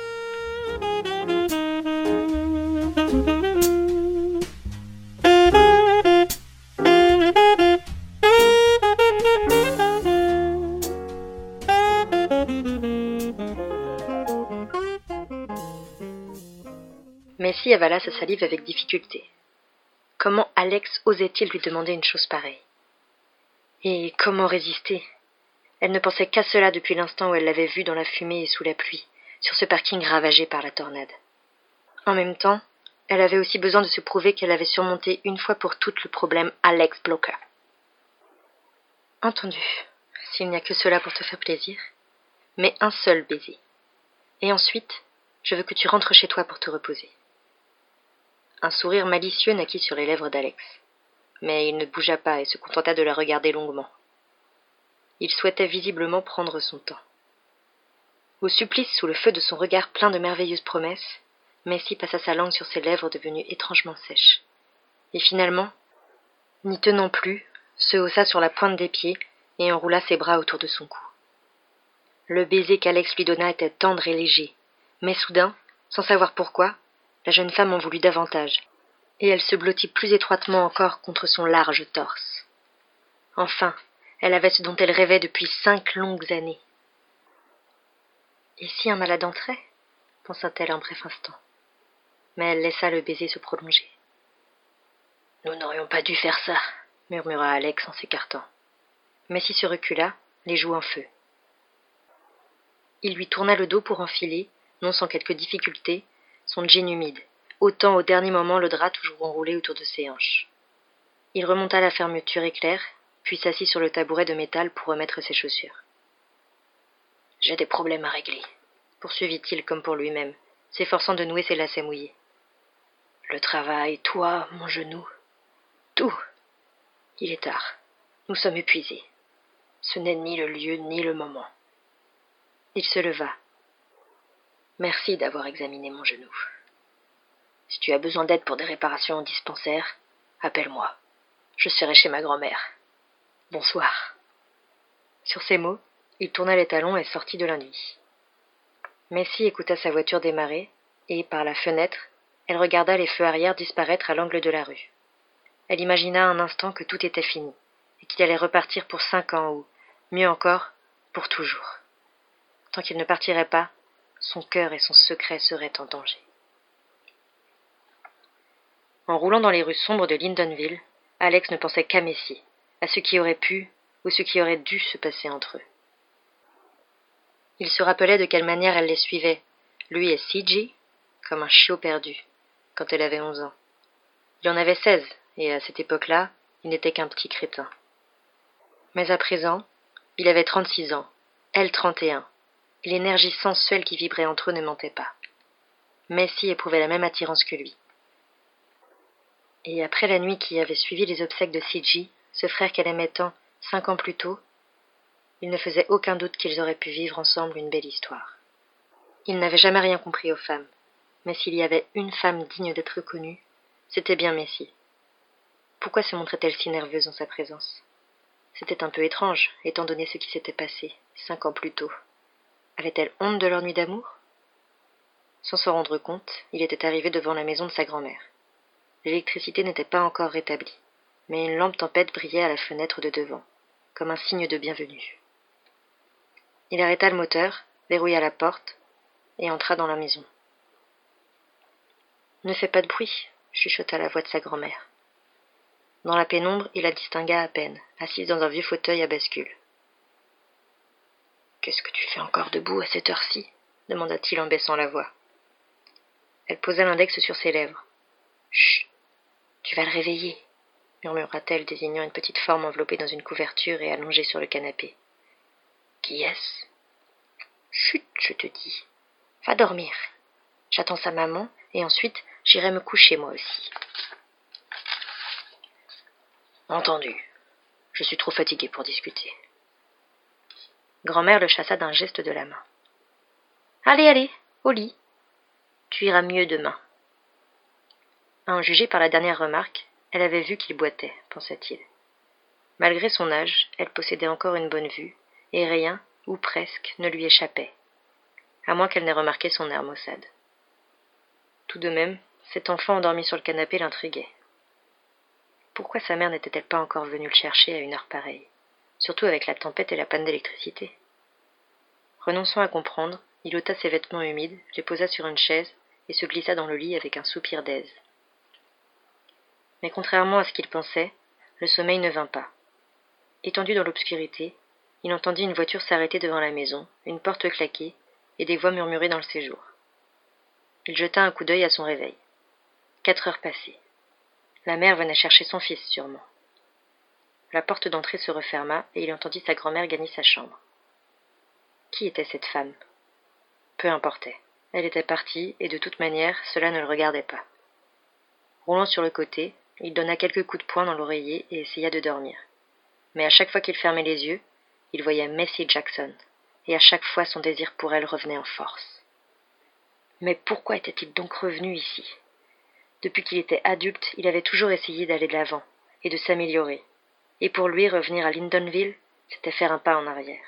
Messi avala sa salive avec difficulté. Comment Alex osait-il lui demander une chose pareille? Et comment résister? Elle ne pensait qu'à cela depuis l'instant où elle l'avait vu dans la fumée et sous la pluie, sur ce parking ravagé par la tornade. En même temps, elle avait aussi besoin de se prouver qu'elle avait surmonté une fois pour toutes le problème Alex Blocker. Entendu, s'il n'y a que cela pour te faire plaisir, mais un seul baiser. Et ensuite, je veux que tu rentres chez toi pour te reposer. Un sourire malicieux naquit sur les lèvres d'Alex, mais il ne bougea pas et se contenta de la regarder longuement. Il souhaitait visiblement prendre son temps. Au supplice, sous le feu de son regard plein de merveilleuses promesses, Messi passa sa langue sur ses lèvres devenues étrangement sèches. Et finalement, n'y tenant plus, se haussa sur la pointe des pieds et enroula ses bras autour de son cou. Le baiser qu'Alex lui donna était tendre et léger, mais soudain, sans savoir pourquoi, la jeune femme en voulut davantage, et elle se blottit plus étroitement encore contre son large torse. Enfin, elle avait ce dont elle rêvait depuis cinq longues années. « Et si un malade entrait ?» pensa-t-elle un bref instant. Mais elle laissa le baiser se prolonger. « Nous n'aurions pas dû faire ça », murmura Alex en s'écartant. Messi se recula, les joues en feu. Il lui tourna le dos pour enfiler, non sans quelque difficulté, son jean humide, ôtant au dernier moment le drap toujours enroulé autour de ses hanches. Il remonta la fermeture éclair, puis s'assit sur le tabouret de métal pour remettre ses chaussures. « J'ai des problèmes à régler », poursuivit-il comme pour lui-même, s'efforçant de nouer ses lacets mouillés. « Le travail, toi, mon genou, tout. Il est tard, nous sommes épuisés. Ce n'est ni le lieu ni le moment. » Il se leva. « Merci d'avoir examiné mon genou. Si tu as besoin d'aide pour des réparations en dispensaire, appelle-moi. Je serai chez ma grand-mère. Bonsoir. » Sur ces mots, il tourna les talons et sortit de la nuit. Messi écouta sa voiture démarrer et, par la fenêtre, elle regarda les feux arrière disparaître à l'angle de la rue. Elle imagina un instant que tout était fini et qu'il allait repartir pour cinq ans ou, mieux encore, pour toujours. Tant qu'il ne partirait pas, son cœur et son secret seraient en danger. En roulant dans les rues sombres de Lyndonville, Alex ne pensait qu'à Messi, à ce qui aurait pu ou ce qui aurait dû se passer entre eux. Il se rappelait de quelle manière elle les suivait, lui et C J, comme un chiot perdu, quand elle avait onze ans. Il en avait seize, et à cette époque-là, il n'était qu'un petit crétin. Mais à présent, il avait trente-six ans, elle trente et un, et l'énergie sensuelle qui vibrait entre eux ne mentait pas. Messi éprouvait la même attirance que lui. Et après la nuit qui avait suivi les obsèques de C J, ce frère qu'elle aimait tant, cinq ans plus tôt, il ne faisait aucun doute qu'ils auraient pu vivre ensemble une belle histoire. Il n'avait jamais rien compris aux femmes, mais s'il y avait une femme digne d'être connue, c'était bien Messi. Pourquoi se montrait-elle si nerveuse en sa présence? C'était un peu étrange, étant donné ce qui s'était passé, cinq ans plus tôt. Avait-elle honte de leur nuit d'amour? Sans s'en rendre compte, il était arrivé devant la maison de sa grand-mère. L'électricité n'était pas encore rétablie, mais une lampe tempête brillait à la fenêtre de devant, comme un signe de bienvenue. Il arrêta le moteur, verrouilla la porte, et entra dans la maison. « Ne fais pas de bruit », chuchota la voix de sa grand-mère. Dans la pénombre, il la distingua à peine, assise dans un vieux fauteuil à bascule. « Qu'est-ce que tu fais encore debout à cette heure-ci » demanda-t-il en baissant la voix. Elle posa l'index sur ses lèvres. « Chut, tu vas le réveiller » murmura-t-elle, désignant une petite forme enveloppée dans une couverture et allongée sur le canapé. « Qui est-ce ?»« Chut, je te dis. Va dormir. J'attends sa maman, et ensuite, J'irai me coucher moi aussi. Entendu. Je suis trop fatigué pour discuter. Grand-mère le chassa d'un geste de la main. Allez, allez, au lit. Tu iras mieux demain. À en juger par la dernière remarque, elle avait vu qu'il boitait, pensa-t-il. Malgré son âge, elle possédait encore une bonne vue, et rien, ou presque, ne lui échappait, à moins qu'elle n'ait remarqué son air maussade. Tout de même, cet enfant endormi sur le canapé l'intriguait. Pourquoi sa mère n'était-elle pas encore venue le chercher à une heure pareille, surtout avec la tempête et la panne d'électricité? Renonçant à comprendre, il ôta ses vêtements humides, les posa sur une chaise et se glissa dans le lit avec un soupir d'aise. Mais contrairement à ce qu'il pensait, le sommeil ne vint pas. Étendu dans l'obscurité, il entendit une voiture s'arrêter devant la maison, une porte claquer et des voix murmurer dans le séjour. Il jeta un coup d'œil à son réveil. Quatre heures passées. La mère venait chercher son fils, sûrement. La porte d'entrée se referma et il entendit sa grand-mère gagner sa chambre. Qui était cette femme? Peu importait. Elle était partie et de toute manière, cela ne le regardait pas. Roulant sur le côté, il donna quelques coups de poing dans l'oreiller et essaya de dormir. Mais à chaque fois qu'il fermait les yeux, il voyait Messi Jackson, et à chaque fois son désir pour elle revenait en force. Mais pourquoi était-il donc revenu ici? Depuis qu'il était adulte, il avait toujours essayé d'aller de l'avant et de s'améliorer, et pour lui revenir à Lyndonville, c'était faire un pas en arrière.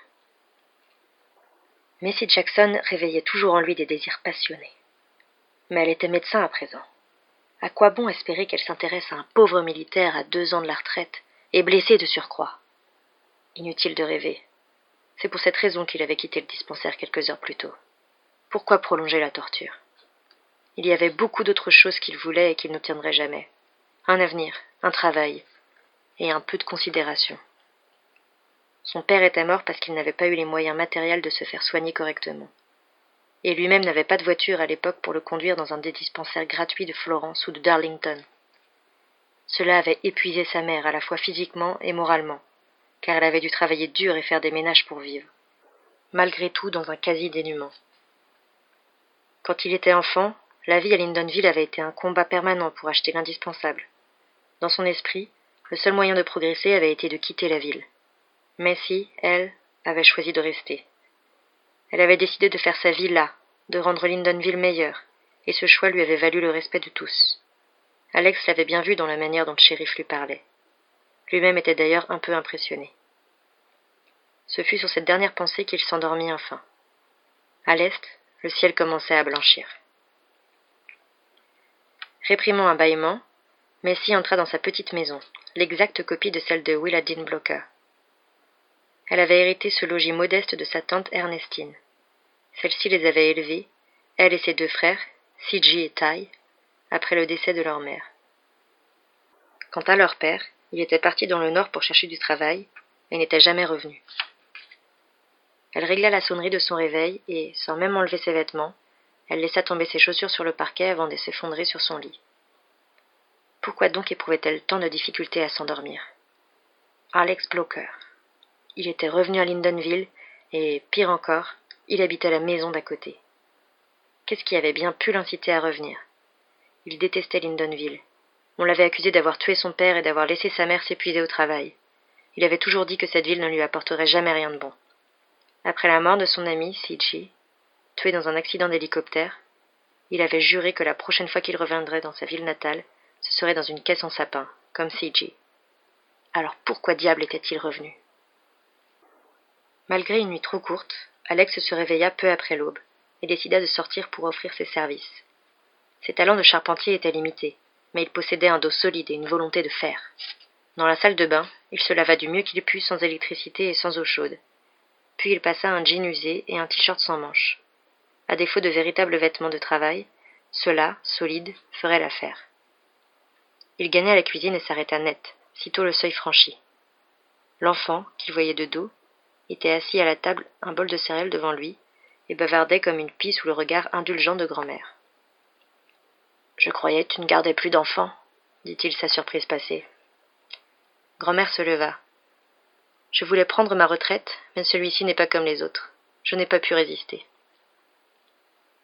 Messi Jackson réveillait toujours en lui des désirs passionnés. Mais elle était médecin à présent. À quoi bon espérer qu'elle s'intéresse à un pauvre militaire à deux ans de la retraite, et blessé de surcroît? Inutile de rêver. C'est pour cette raison qu'il avait quitté le dispensaire quelques heures plus tôt. Pourquoi prolonger la torture? Il y avait beaucoup d'autres choses qu'il voulait et qu'il n'obtiendrait jamais. Un avenir, un travail, et un peu de considération. Son père était mort parce qu'il n'avait pas eu les moyens matériels de se faire soigner correctement. Et lui-même n'avait pas de voiture à l'époque pour le conduire dans un des dispensaires gratuits de Florence ou de Darlington. Cela avait épuisé sa mère à la fois physiquement et moralement, car elle avait dû travailler dur et faire des ménages pour vivre, malgré tout dans un quasi-dénuement. Quand il était enfant, la vie à Lyndonville avait été un combat permanent pour acheter l'indispensable. Dans son esprit, le seul moyen de progresser avait été de quitter la ville. Messi, elle, avait choisi de rester. Elle avait décidé de faire sa vie là, de rendre Lyndonville meilleure, et ce choix lui avait valu le respect de tous. Alex l'avait bien vu dans la manière dont le shérif lui parlait. Lui-même était d'ailleurs un peu impressionné. Ce fut sur cette dernière pensée qu'il s'endormit enfin. À l'est, le ciel commençait à blanchir. Réprimant un bâillement, Messi entra dans sa petite maison, l'exacte copie de celle de Willadine Blocker. Elle avait hérité ce logis modeste de sa tante Ernestine. Celle-ci les avait élevés, elle et ses deux frères, C J et Ty, après le décès de leur mère. Quant à leur père, il était parti dans le nord pour chercher du travail et n'était jamais revenu. Elle régla la sonnerie de son réveil et, sans même enlever ses vêtements, elle laissa tomber ses chaussures sur le parquet avant de s'effondrer sur son lit. Pourquoi donc éprouvait-elle tant de difficultés à s'endormir? Alex Blocker. Il était revenu à Lyndonville et, pire encore, il habitait la maison d'à côté. Qu'est-ce qui avait bien pu l'inciter à revenir? Il détestait Lyndonville. On l'avait accusé d'avoir tué son père et d'avoir laissé sa mère s'épuiser au travail. Il avait toujours dit que cette ville ne lui apporterait jamais rien de bon. Après la mort de son ami, C J, tué dans un accident d'hélicoptère, il avait juré que la prochaine fois qu'il reviendrait dans sa ville natale, ce serait dans une caisse en sapin, comme C J. Alors pourquoi diable était-il revenu? Malgré une nuit trop courte, Alex se réveilla peu après l'aube et décida de sortir pour offrir ses services. Ses talents de charpentier étaient limités, mais il possédait un dos solide et une volonté de fer. Dans la salle de bain, il se lava du mieux qu'il put sans électricité et sans eau chaude. Puis il passa un jean usé et un t-shirt sans manches. À défaut de véritables vêtements de travail, ceux-là, solides, feraient l'affaire. Il gagna la cuisine et s'arrêta net, sitôt le seuil franchi. L'enfant, qu'il voyait de dos, était assis à la table, un bol de céréales devant lui, et bavardait comme une pie sous le regard indulgent de grand-mère. « Je croyais que tu ne gardais plus d'enfants, » dit-il sa surprise passée. Grand-mère se leva. « Je voulais prendre ma retraite, mais celui-ci n'est pas comme les autres. Je n'ai pas pu résister. »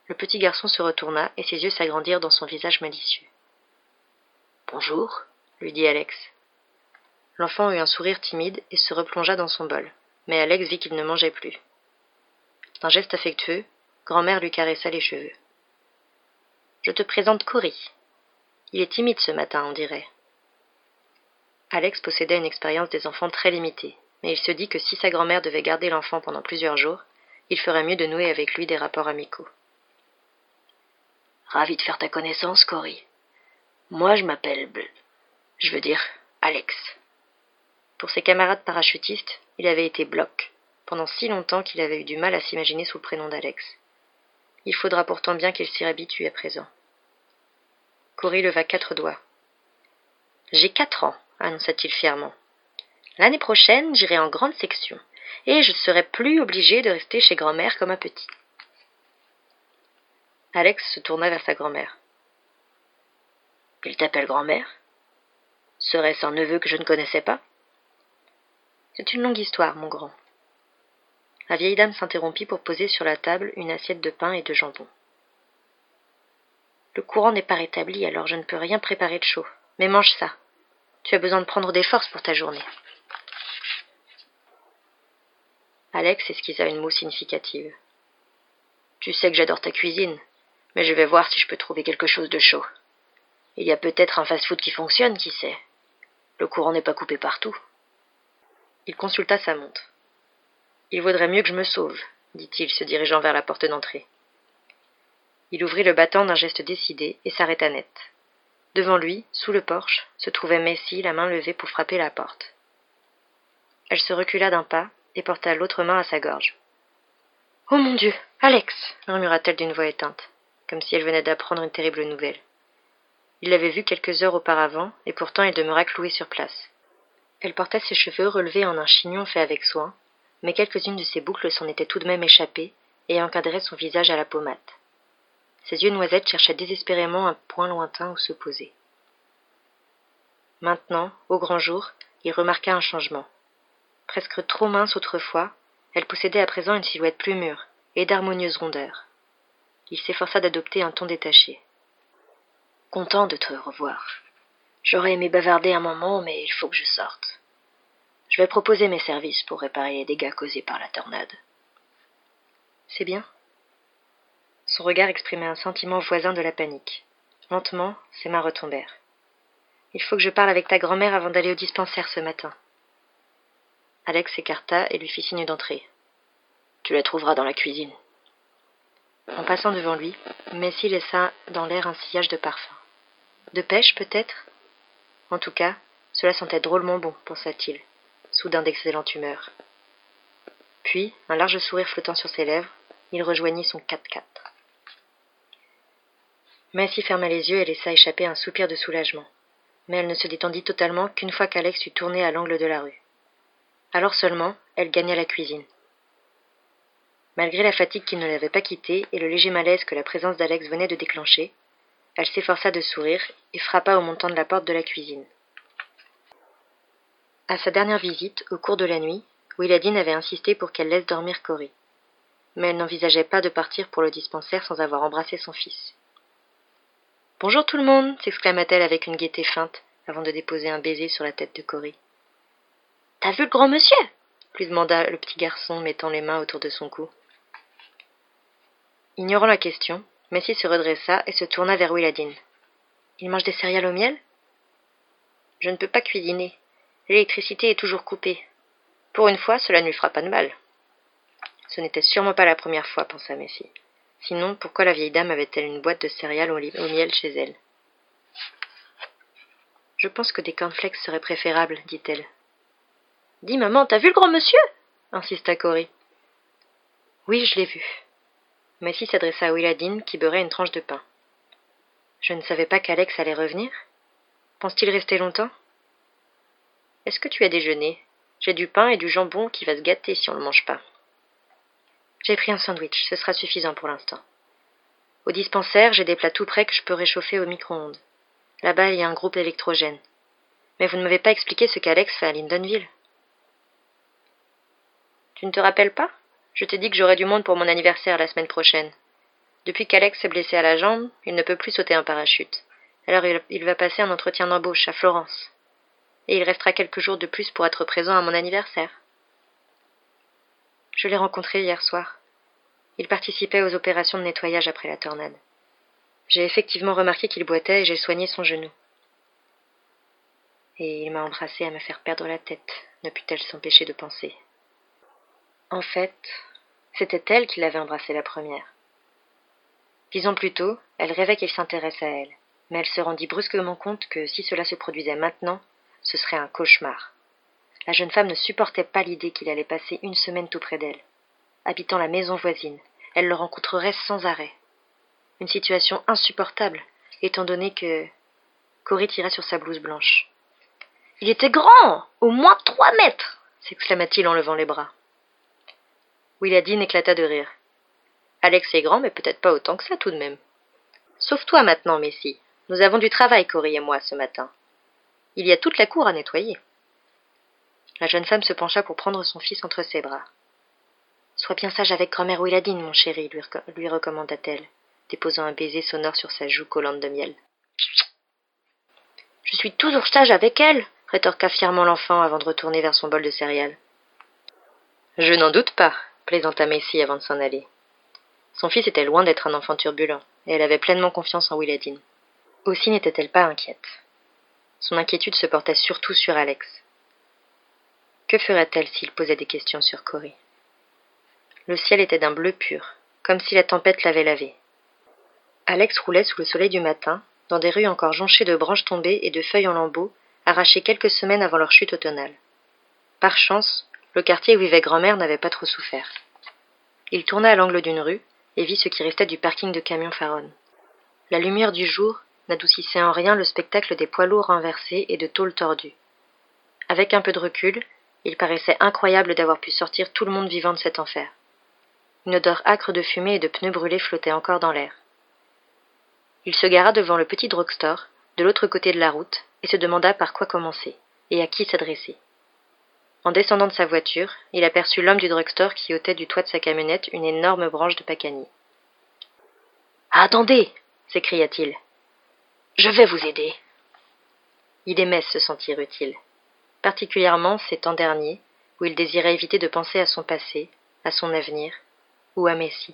Le petit garçon se retourna et ses yeux s'agrandirent dans son visage malicieux. « Bonjour, » lui dit Alex. L'enfant eut un sourire timide et se replongea dans son bol, mais Alex vit qu'il ne mangeait plus. D'un geste affectueux, grand-mère lui caressa les cheveux. « Je te présente Cory. Il est timide ce matin, on dirait. » Alex possédait une expérience des enfants très limitée, mais il se dit que si sa grand-mère devait garder l'enfant pendant plusieurs jours, il ferait mieux de nouer avec lui des rapports amicaux. « Ravi de faire ta connaissance, Cory. Moi, je m'appelle Bl... Je veux dire, Alex. » Pour ses camarades parachutistes, il avait été Block, pendant si longtemps qu'il avait eu du mal à s'imaginer sous le prénom d'Alex. Il faudra pourtant bien qu'il s'y habitue à présent. Cory leva quatre doigts. « J'ai quatre ans, » annonça-t-il fièrement. « L'année prochaine, j'irai en grande section, et je ne serai plus obligé de rester chez grand-mère comme un petit. » Alex se tourna vers sa grand-mère. « Il t'appelle grand-mère ? Serait-ce un neveu que je ne connaissais pas ? » « C'est une longue histoire, mon grand. » La vieille dame s'interrompit pour poser sur la table une assiette de pain et de jambon. « Le courant n'est pas rétabli, alors je ne peux rien préparer de chaud. Mais mange ça. Tu as besoin de prendre des forces pour ta journée. » Alex esquissa une moue significative. « Tu sais que j'adore ta cuisine, mais je vais voir si je peux trouver quelque chose de chaud. Il y a peut-être un fast-food qui fonctionne, qui sait. Le courant n'est pas coupé partout. » Il consulta sa montre. « Il vaudrait mieux que je me sauve, » dit-il, se dirigeant vers la porte d'entrée. Il ouvrit le battant d'un geste décidé et s'arrêta net. Devant lui, sous le porche, se trouvait Messie, la main levée pour frapper la porte. Elle se recula d'un pas et porta l'autre main à sa gorge. « Oh mon Dieu, Alex !» murmura-t-elle d'une voix éteinte, comme si elle venait d'apprendre une terrible nouvelle. Il l'avait vue quelques heures auparavant, et pourtant il demeura cloué sur place. Elle portait ses cheveux relevés en un chignon fait avec soin, mais quelques-unes de ses boucles s'en étaient tout de même échappées et encadraient son visage à la pommade. Ses yeux noisettes cherchaient désespérément un point lointain où se poser. Maintenant, au grand jour, il remarqua un changement. Presque trop mince autrefois, elle possédait à présent une silhouette plus mûre et d'harmonieuse rondeur. Il s'efforça d'adopter un ton détaché. « Content de te revoir. J'aurais aimé bavarder un moment, mais il faut que je sorte. Je vais proposer mes services pour réparer les dégâts causés par la tornade. » « C'est bien. » Son regard exprimait un sentiment voisin de la panique. Lentement, ses mains retombèrent. « Il faut que je parle avec ta grand-mère avant d'aller au dispensaire ce matin. » Alex s'écarta et lui fit signe d'entrer. « Tu la trouveras dans la cuisine. » En passant devant lui, Messie laissa dans l'air un sillage de parfum. De pêche, peut-être ? En tout cas, cela sentait drôlement bon, pensa-t-il, soudain d'excellente humeur. Puis, un large sourire flottant sur ses lèvres, il rejoignit son quatre-quatre. Messie ferma les yeux et laissa échapper un soupir de soulagement, mais elle ne se détendit totalement qu'une fois qu'Alex eut tourné à l'angle de la rue. Alors seulement, elle gagna la cuisine. Malgré la fatigue qui ne l'avait pas quittée et le léger malaise que la présence d'Alex venait de déclencher, elle s'efforça de sourire et frappa au montant de la porte de la cuisine. À sa dernière visite, au cours de la nuit, Willadine avait insisté pour qu'elle laisse dormir Cory. Mais elle n'envisageait pas de partir pour le dispensaire sans avoir embrassé son fils. « Bonjour tout le monde !» s'exclama-t-elle avec une gaieté feinte, avant de déposer un baiser sur la tête de Cory. « T'as vu le grand monsieur ?» lui demanda le petit garçon, mettant les mains autour de son cou. Ignorant la question, Messie se redressa et se tourna vers Willadine. « Il mange des céréales au miel ?»« Je ne peux pas cuisiner. L'électricité est toujours coupée. Pour une fois, cela ne lui fera pas de mal. » Ce n'était sûrement pas la première fois, pensa Messie. Sinon, pourquoi la vieille dame avait-elle une boîte de céréales au, au miel chez elle ? « Je pense que des cornflakes seraient préférables, dit-elle. »« Dis, maman, t'as vu le grand monsieur ?» insista Cory. « Oui, je l'ai vu. » Messie s'adressa à Willadine qui beurrait une tranche de pain. « Je ne savais pas qu'Alex allait revenir. Pense-t-il rester longtemps ? » « Est-ce que tu as déjeuné ? J'ai du pain et du jambon qui va se gâter si on ne le mange pas. » « J'ai pris un sandwich, ce sera suffisant pour l'instant. Au dispensaire, j'ai des plats tout prêts que je peux réchauffer au micro-ondes. Là-bas, il y a un groupe électrogène. Mais vous ne m'avez pas expliqué ce qu'Alex fait à Lyndonville. »« Tu ne te rappelles pas ? Je t'ai dit que j'aurais du monde pour mon anniversaire la semaine prochaine. Depuis qu'Alex s'est blessé à la jambe, il ne peut plus sauter en parachute. Alors il, il va passer un entretien d'embauche à Florence. Et il restera quelques jours de plus pour être présent à mon anniversaire. Je l'ai rencontré hier soir. Il participait aux opérations de nettoyage après la tornade. J'ai effectivement remarqué qu'il boitait et j'ai soigné son genou. Et il m'a embrassée à me faire perdre la tête, ne put-elle s'empêcher de penser. En fait, c'était elle qui l'avait embrassé la première. Dix ans plus tôt, elle rêvait qu'il s'intéresse à elle, mais elle se rendit brusquement compte que si cela se produisait maintenant, ce serait un cauchemar. La jeune femme ne supportait pas l'idée qu'il allait passer une semaine tout près d'elle. Habitant la maison voisine, elle le rencontrerait sans arrêt. Une situation insupportable, étant donné que Cory tira sur sa blouse blanche. « Il était grand, au moins trois mètres !» s'exclama-t-il en levant les bras. Willadine éclata de rire. « Alex est grand, mais peut-être pas autant que ça tout de même. Sauf toi maintenant, Messi. Nous avons du travail, Cory et moi, ce matin. Il y a toute la cour à nettoyer. » La jeune femme se pencha pour prendre son fils entre ses bras. « Sois bien sage avec grand-mère Willadine, mon chéri, lui, rec- lui recommanda-t-elle, déposant un baiser sonore sur sa joue collante de miel. « Je suis toujours sage avec elle, rétorqua fièrement l'enfant avant de retourner vers son bol de céréales. « Je n'en doute pas, plaisanta Messi avant de s'en aller. Son fils était loin d'être un enfant turbulent, et elle avait pleinement confiance en Willadine. Aussi n'était-elle pas inquiète. Son inquiétude se portait surtout sur Alex. Que ferait-elle s'il posait des questions sur Cory? Le ciel était d'un bleu pur, comme si la tempête l'avait lavé. Alex roulait sous le soleil du matin, dans des rues encore jonchées de branches tombées et de feuilles en lambeaux, arrachées quelques semaines avant leur chute automnale. Par chance, le quartier où vivait grand-mère n'avait pas trop souffert. Il tourna à l'angle d'une rue et vit ce qui restait du parking de camions Faron. La lumière du jour n'adoucissait en rien le spectacle des poids lourds renversés et de tôles tordues. Avec un peu de recul, il paraissait incroyable d'avoir pu sortir tout le monde vivant de cet enfer. Une odeur âcre de fumée et de pneus brûlés flottait encore dans l'air. Il se gara devant le petit drugstore, de l'autre côté de la route, et se demanda par quoi commencer, et à qui s'adresser. En descendant de sa voiture, il aperçut l'homme du drugstore qui ôtait du toit de sa camionnette une énorme branche de pacani. « Attendez !» s'écria-t-il. « Je vais vous aider. » Il aimait se sentir utile, particulièrement ces temps derniers où il désirait éviter de penser à son passé, à son avenir, ou à Messi.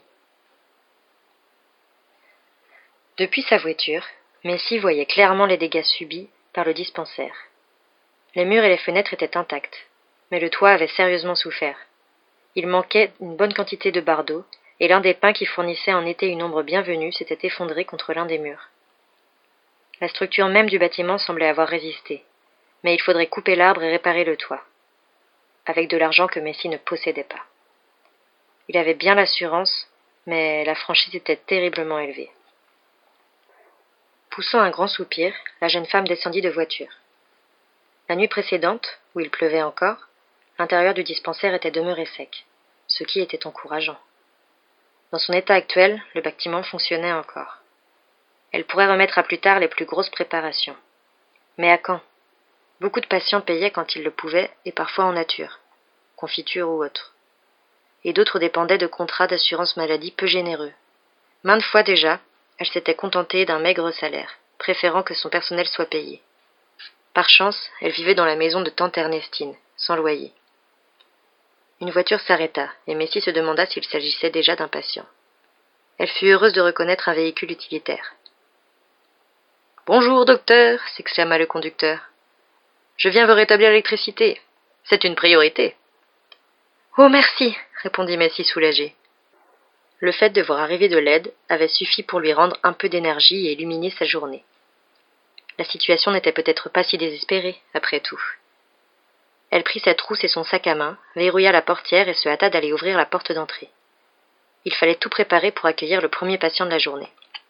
Depuis sa voiture, Messi voyait clairement les dégâts subis par le dispensaire. Les murs et les fenêtres étaient intacts, mais le toit avait sérieusement souffert. Il manquait une bonne quantité de bardeaux, et l'un des pins qui fournissait en été une ombre bienvenue s'était effondré contre l'un des murs. La structure même du bâtiment semblait avoir résisté, mais il faudrait couper l'arbre et réparer le toit, avec de l'argent que Messi ne possédait pas. Il avait bien l'assurance, mais la franchise était terriblement élevée. Poussant un grand soupir, la jeune femme descendit de voiture. La nuit précédente, où il pleuvait encore, l'intérieur du dispensaire était demeuré sec, ce qui était encourageant. Dans son état actuel, le bâtiment fonctionnait encore. Elle pourrait remettre à plus tard les plus grosses préparations. Mais à quand? Beaucoup de patients payaient quand ils le pouvaient, et parfois en nature, confiture ou autre. Et d'autres dépendaient de contrats d'assurance maladie peu généreux. Maintes fois déjà, elle s'était contentée d'un maigre salaire, préférant que son personnel soit payé. Par chance, elle vivait dans la maison de tante Ernestine, sans loyer. Une voiture s'arrêta, et Messi se demanda s'il s'agissait déjà d'un patient. Elle fut heureuse de reconnaître un véhicule utilitaire. « Bonjour, docteur !» s'exclama le conducteur. « Je viens vous rétablir l'électricité. C'est une priorité. »« Oh, merci !» répondit Messi soulagé. Le fait de voir arriver de l'aide avait suffi pour lui rendre un peu d'énergie et illuminer sa journée. La situation n'était peut-être pas si désespérée, après tout. Elle prit sa trousse et son sac à main, verrouilla la portière et se hâta d'aller ouvrir la porte d'entrée. Il fallait tout préparer pour accueillir le premier patient de la journée.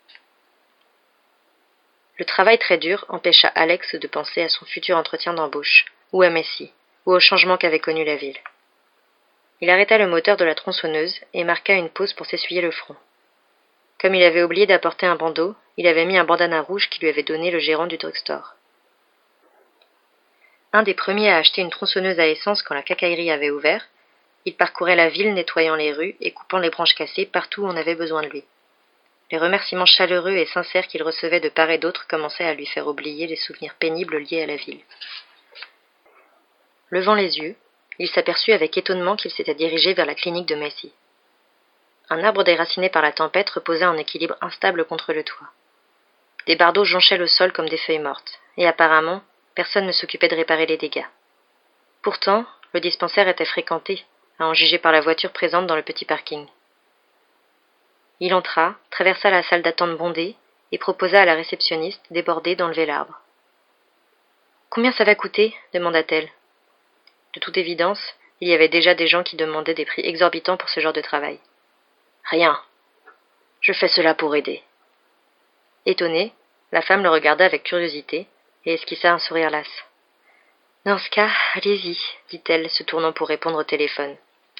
Le travail très dur empêcha Alex de penser à son futur entretien d'embauche, ou à Messi, ou au changement qu'avait connu la ville. Il arrêta le moteur de la tronçonneuse et marqua une pause pour s'essuyer le front. Comme il avait oublié d'apporter un bandeau, il avait mis un bandana rouge qui lui avait donné le gérant du drugstore. Un des premiers à acheter une tronçonneuse à essence quand la quincaillerie avait ouvert, il parcourait la ville nettoyant les rues et coupant les branches cassées partout où on avait besoin de lui. Les remerciements chaleureux et sincères qu'il recevait de part et d'autre commençaient à lui faire oublier les souvenirs pénibles liés à la ville. Levant les yeux, il s'aperçut avec étonnement qu'il s'était dirigé vers la clinique de Massy. Un arbre déraciné par la tempête reposait en équilibre instable contre le toit. Des bardeaux jonchaient le sol comme des feuilles mortes, et apparemment, personne ne s'occupait de réparer les dégâts. Pourtant, le dispensaire était fréquenté, à en juger par la voiture présente dans le petit parking. Il entra, traversa la salle d'attente bondée et proposa à la réceptionniste, débordée, d'enlever l'arbre. « Combien ça va coûter ?» demanda-t-elle. De toute évidence, il y avait déjà des gens qui demandaient des prix exorbitants pour ce genre de travail. « Rien. Je fais cela pour aider. » Étonnée, la femme le regarda avec curiosité et esquissa un sourire las. « Dans ce cas, allez-y, » dit-elle, se tournant pour répondre au téléphone.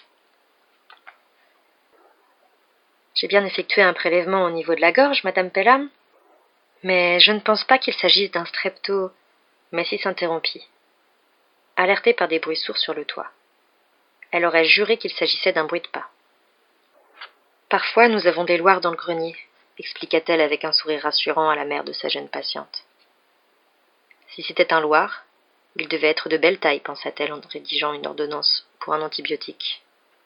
« J'ai bien effectué un prélèvement au niveau de la gorge, Madame Pelham, mais je ne pense pas qu'il s'agisse d'un strepto. » Massy s'interrompit, alertée par des bruits sourds sur le toit. Elle aurait juré qu'il s'agissait d'un bruit de pas. « Parfois, nous avons des loirs dans le grenier, » expliqua-t-elle avec un sourire rassurant à la mère de sa jeune patiente. Si c'était un loir, il devait être de belle taille, pensa-t-elle en rédigeant une ordonnance pour un antibiotique.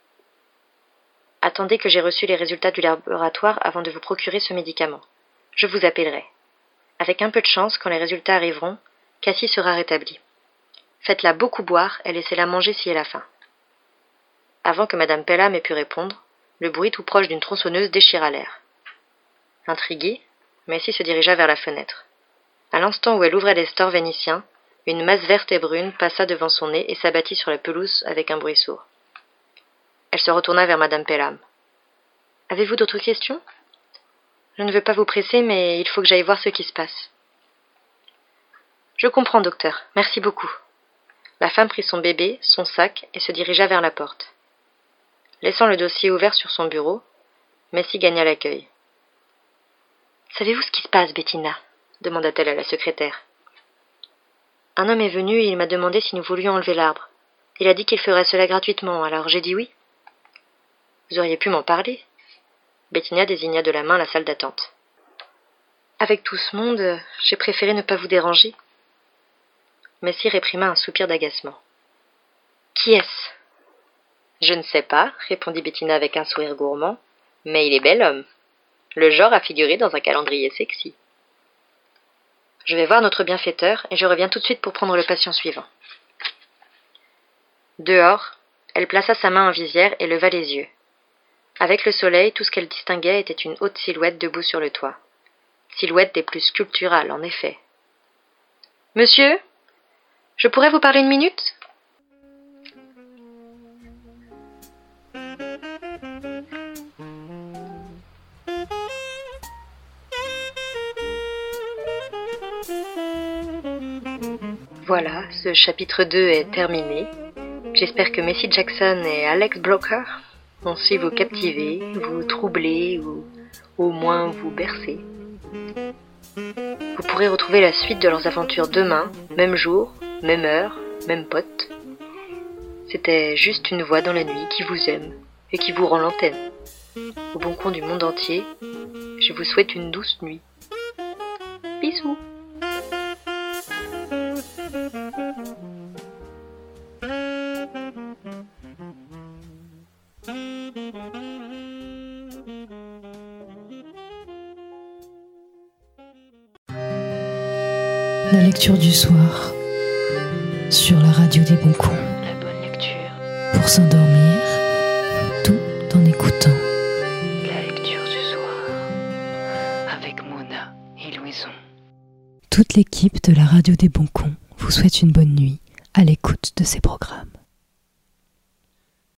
« Attendez que j'ai reçu les résultats du laboratoire avant de vous procurer ce médicament. Je vous appellerai. Avec un peu de chance, quand les résultats arriveront, Cassie sera rétablie. Faites-la beaucoup boire et laissez-la manger si elle a faim. » Avant que Madame Pelham ait pu répondre, le bruit tout proche d'une tronçonneuse déchira l'air. Intriguée, Massy se dirigea vers la fenêtre. À l'instant où elle ouvrait les stores vénitiens, une masse verte et brune passa devant son nez et s'abattit sur la pelouse avec un bruit sourd. Elle se retourna vers Madame Pelham. « Avez-vous d'autres questions ? Je ne veux pas vous presser, mais il faut que j'aille voir ce qui se passe. »« Je comprends, docteur. Merci beaucoup. » La femme prit son bébé, son sac, et se dirigea vers la porte. Laissant le dossier ouvert sur son bureau, Massy gagna l'accueil. « Savez-vous ce qui se passe, Bettina ?» demanda-t-elle à la secrétaire. « Un homme est venu et il m'a demandé si nous voulions enlever l'arbre. Il a dit qu'il ferait cela gratuitement, alors j'ai dit oui. »« Vous auriez pu m'en parler. » Bettina désigna de la main la salle d'attente. « Avec tout ce monde, j'ai préféré ne pas vous déranger. » Massy réprima un soupir d'agacement. « Qui est-ce ?»« Je ne sais pas, » répondit Bettina avec un sourire gourmand, « mais il est bel homme. Le genre à figurer dans un calendrier sexy. » « Je vais voir notre bienfaiteur et je reviens tout de suite pour prendre le patient suivant. » Dehors, elle plaça sa main en visière et leva les yeux. Avec le soleil, tout ce qu'elle distinguait était une haute silhouette debout sur le toit. Silhouette des plus sculpturales, en effet. « Monsieur, je pourrais vous parler une minute ?» Voilà, ce chapitre deux est terminé. J'espère que Massy Jackson et Alex Blocker ont su vous captiver, vous troubler ou au moins vous bercer. Vous pourrez retrouver la suite de leurs aventures demain, même jour, même heure, même pote. C'était juste une voix dans la nuit qui vous aime et qui vous rend l'antenne. Au bon coin du monde entier, je vous souhaite une douce nuit. Bisous. La lecture du soir sur la radio des bons coups. La bonne lecture. Pour s'endormir, tout en écoutant. La lecture du soir avec Mona et Louison. Toute l'équipe de la radio des bons coups vous souhaite une bonne nuit à l'écoute de ces programmes.